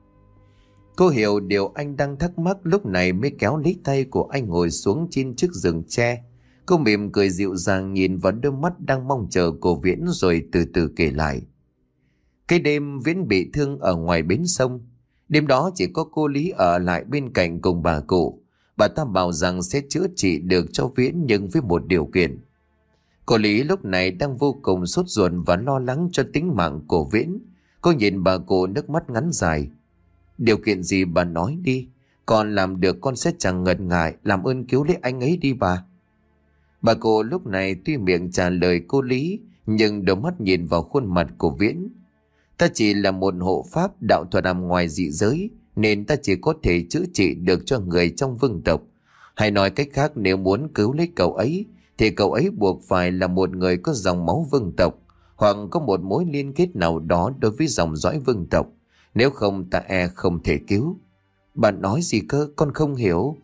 Cô hiểu điều anh đang thắc mắc, lúc này mới kéo lấy tay của anh ngồi xuống trên chiếc giường tre. Cô mỉm cười dịu dàng nhìn vào đôi mắt đang mong chờ của Viễn, rồi từ từ kể lại. Cái đêm Viễn bị thương ở ngoài bến sông, đêm đó chỉ có cô Lý ở lại bên cạnh cùng bà cụ. Bà ta bảo rằng sẽ chữa trị được cho Viễn, nhưng với một điều kiện. Cô Lý lúc này đang vô cùng sốt ruột và lo lắng cho tính mạng của Viễn. Cô nhìn bà cụ nước mắt ngắn dài. Điều kiện gì bà nói đi. Con làm được con sẽ chẳng ngần ngại. Làm ơn cứu lấy anh ấy đi bà. Bà cụ lúc này tuy miệng trả lời cô Lý, nhưng đôi mắt nhìn vào khuôn mặt của Viễn. Ta chỉ là một hộ pháp đạo thuật nằm ngoài dị giới, nên ta chỉ có thể chữa trị được cho người trong vương tộc. Hay nói cách khác, nếu muốn cứu lấy cậu ấy thì cậu ấy buộc phải là một người có dòng máu vương tộc, hoặc có một mối liên kết nào đó đối với dòng dõi vương tộc. Nếu không ta e không thể cứu. Bạn nói gì cơ, con không hiểu.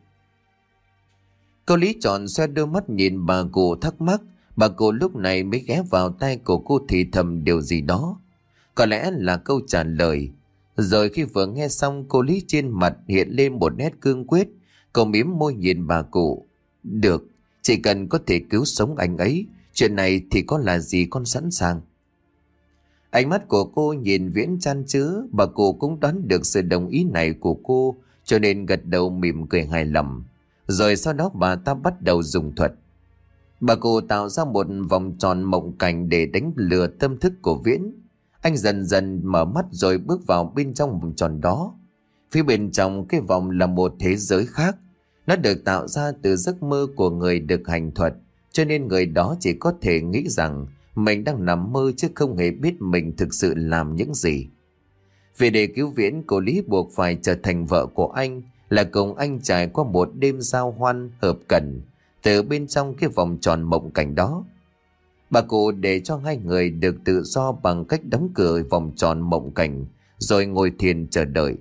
Cô Lý tròn xoe đôi mắt nhìn bà cụ thắc mắc. Bà cụ lúc này mới ghé vào tay của cô thì thầm điều gì đó, có lẽ là câu trả lời. Rồi khi vừa nghe xong, cô Lý trên mặt hiện lên một nét cương quyết. Cô mím môi nhìn bà cụ. Được, chỉ cần có thể cứu sống anh ấy, chuyện này thì có là gì con sẵn sàng. Ánh mắt của cô nhìn Viễn chan chứa. Bà cụ cũng đoán được sự đồng ý này của cô, cho nên gật đầu mỉm cười hài lòng. Rồi sau đó bà ta bắt đầu dùng thuật. Bà cụ tạo ra một vòng tròn mộng cảnh để đánh lừa tâm thức của Viễn. Anh dần dần mở mắt rồi bước vào bên trong vòng tròn đó. Phía bên trong cái vòng là một thế giới khác. Nó được tạo ra từ giấc mơ của người được hành thuật, cho nên người đó chỉ có thể nghĩ rằng mình đang nằm mơ chứ không hề biết mình thực sự làm những gì. Vì để cứu Viễn, cô Lý buộc phải trở thành vợ của anh, là cùng anh trải qua một đêm giao hoan hợp cần từ bên trong cái vòng tròn mộng cảnh đó. Bà cụ để cho hai người được tự do bằng cách đóng cửa vòng tròn mộng cảnh, rồi ngồi thiền chờ đợi.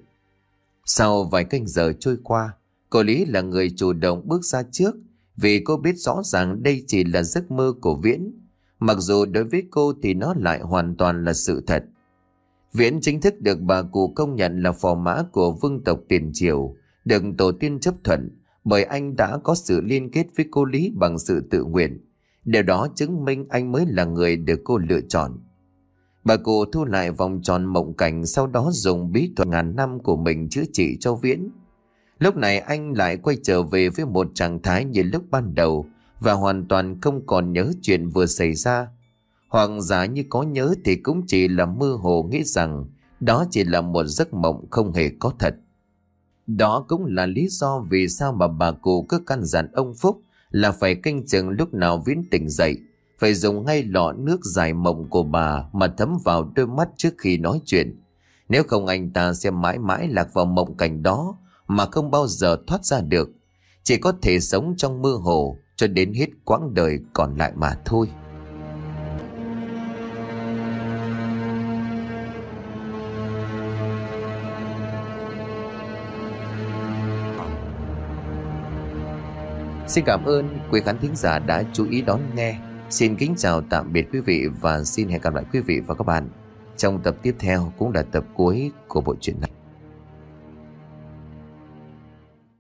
Sau vài canh giờ trôi qua, cô Lý là người chủ động bước ra trước, vì cô biết rõ ràng đây chỉ là giấc mơ của Viễn, mặc dù đối với cô thì nó lại hoàn toàn là sự thật. Viễn chính thức được bà cụ công nhận là phò mã của vương tộc tiền triều, được tổ tiên chấp thuận, bởi anh đã có sự liên kết với cô Lý bằng sự tự nguyện. Điều đó chứng minh anh mới là người được cô lựa chọn. Bà cụ thu lại vòng tròn mộng cảnh, sau đó dùng bí thuật ngàn năm của mình chữa trị cho Viễn. Lúc này anh lại quay trở về với một trạng thái như lúc ban đầu, và hoàn toàn không còn nhớ chuyện vừa xảy ra. Hoặc giả như có nhớ thì cũng chỉ là mơ hồ, nghĩ rằng đó chỉ là một giấc mộng không hề có thật. Đó cũng là lý do vì sao mà bà cụ cứ căn dặn ông Phúc là phải canh chừng lúc nào Viễn tỉnh dậy, phải dùng ngay lọ nước giải mộng của bà mà thấm vào đôi mắt trước khi nói chuyện. Nếu không anh ta sẽ mãi mãi lạc vào mộng cảnh đó mà không bao giờ thoát ra được, chỉ có thể sống trong mơ hồ cho đến hết quãng đời còn lại mà thôi. Xin cảm ơn quý khán thính giả đã chú ý đón nghe. Xin kính chào tạm biệt quý vị và xin hẹn gặp lại quý vị và các bạn trong tập tiếp theo, cũng là tập cuối của bộ truyện này.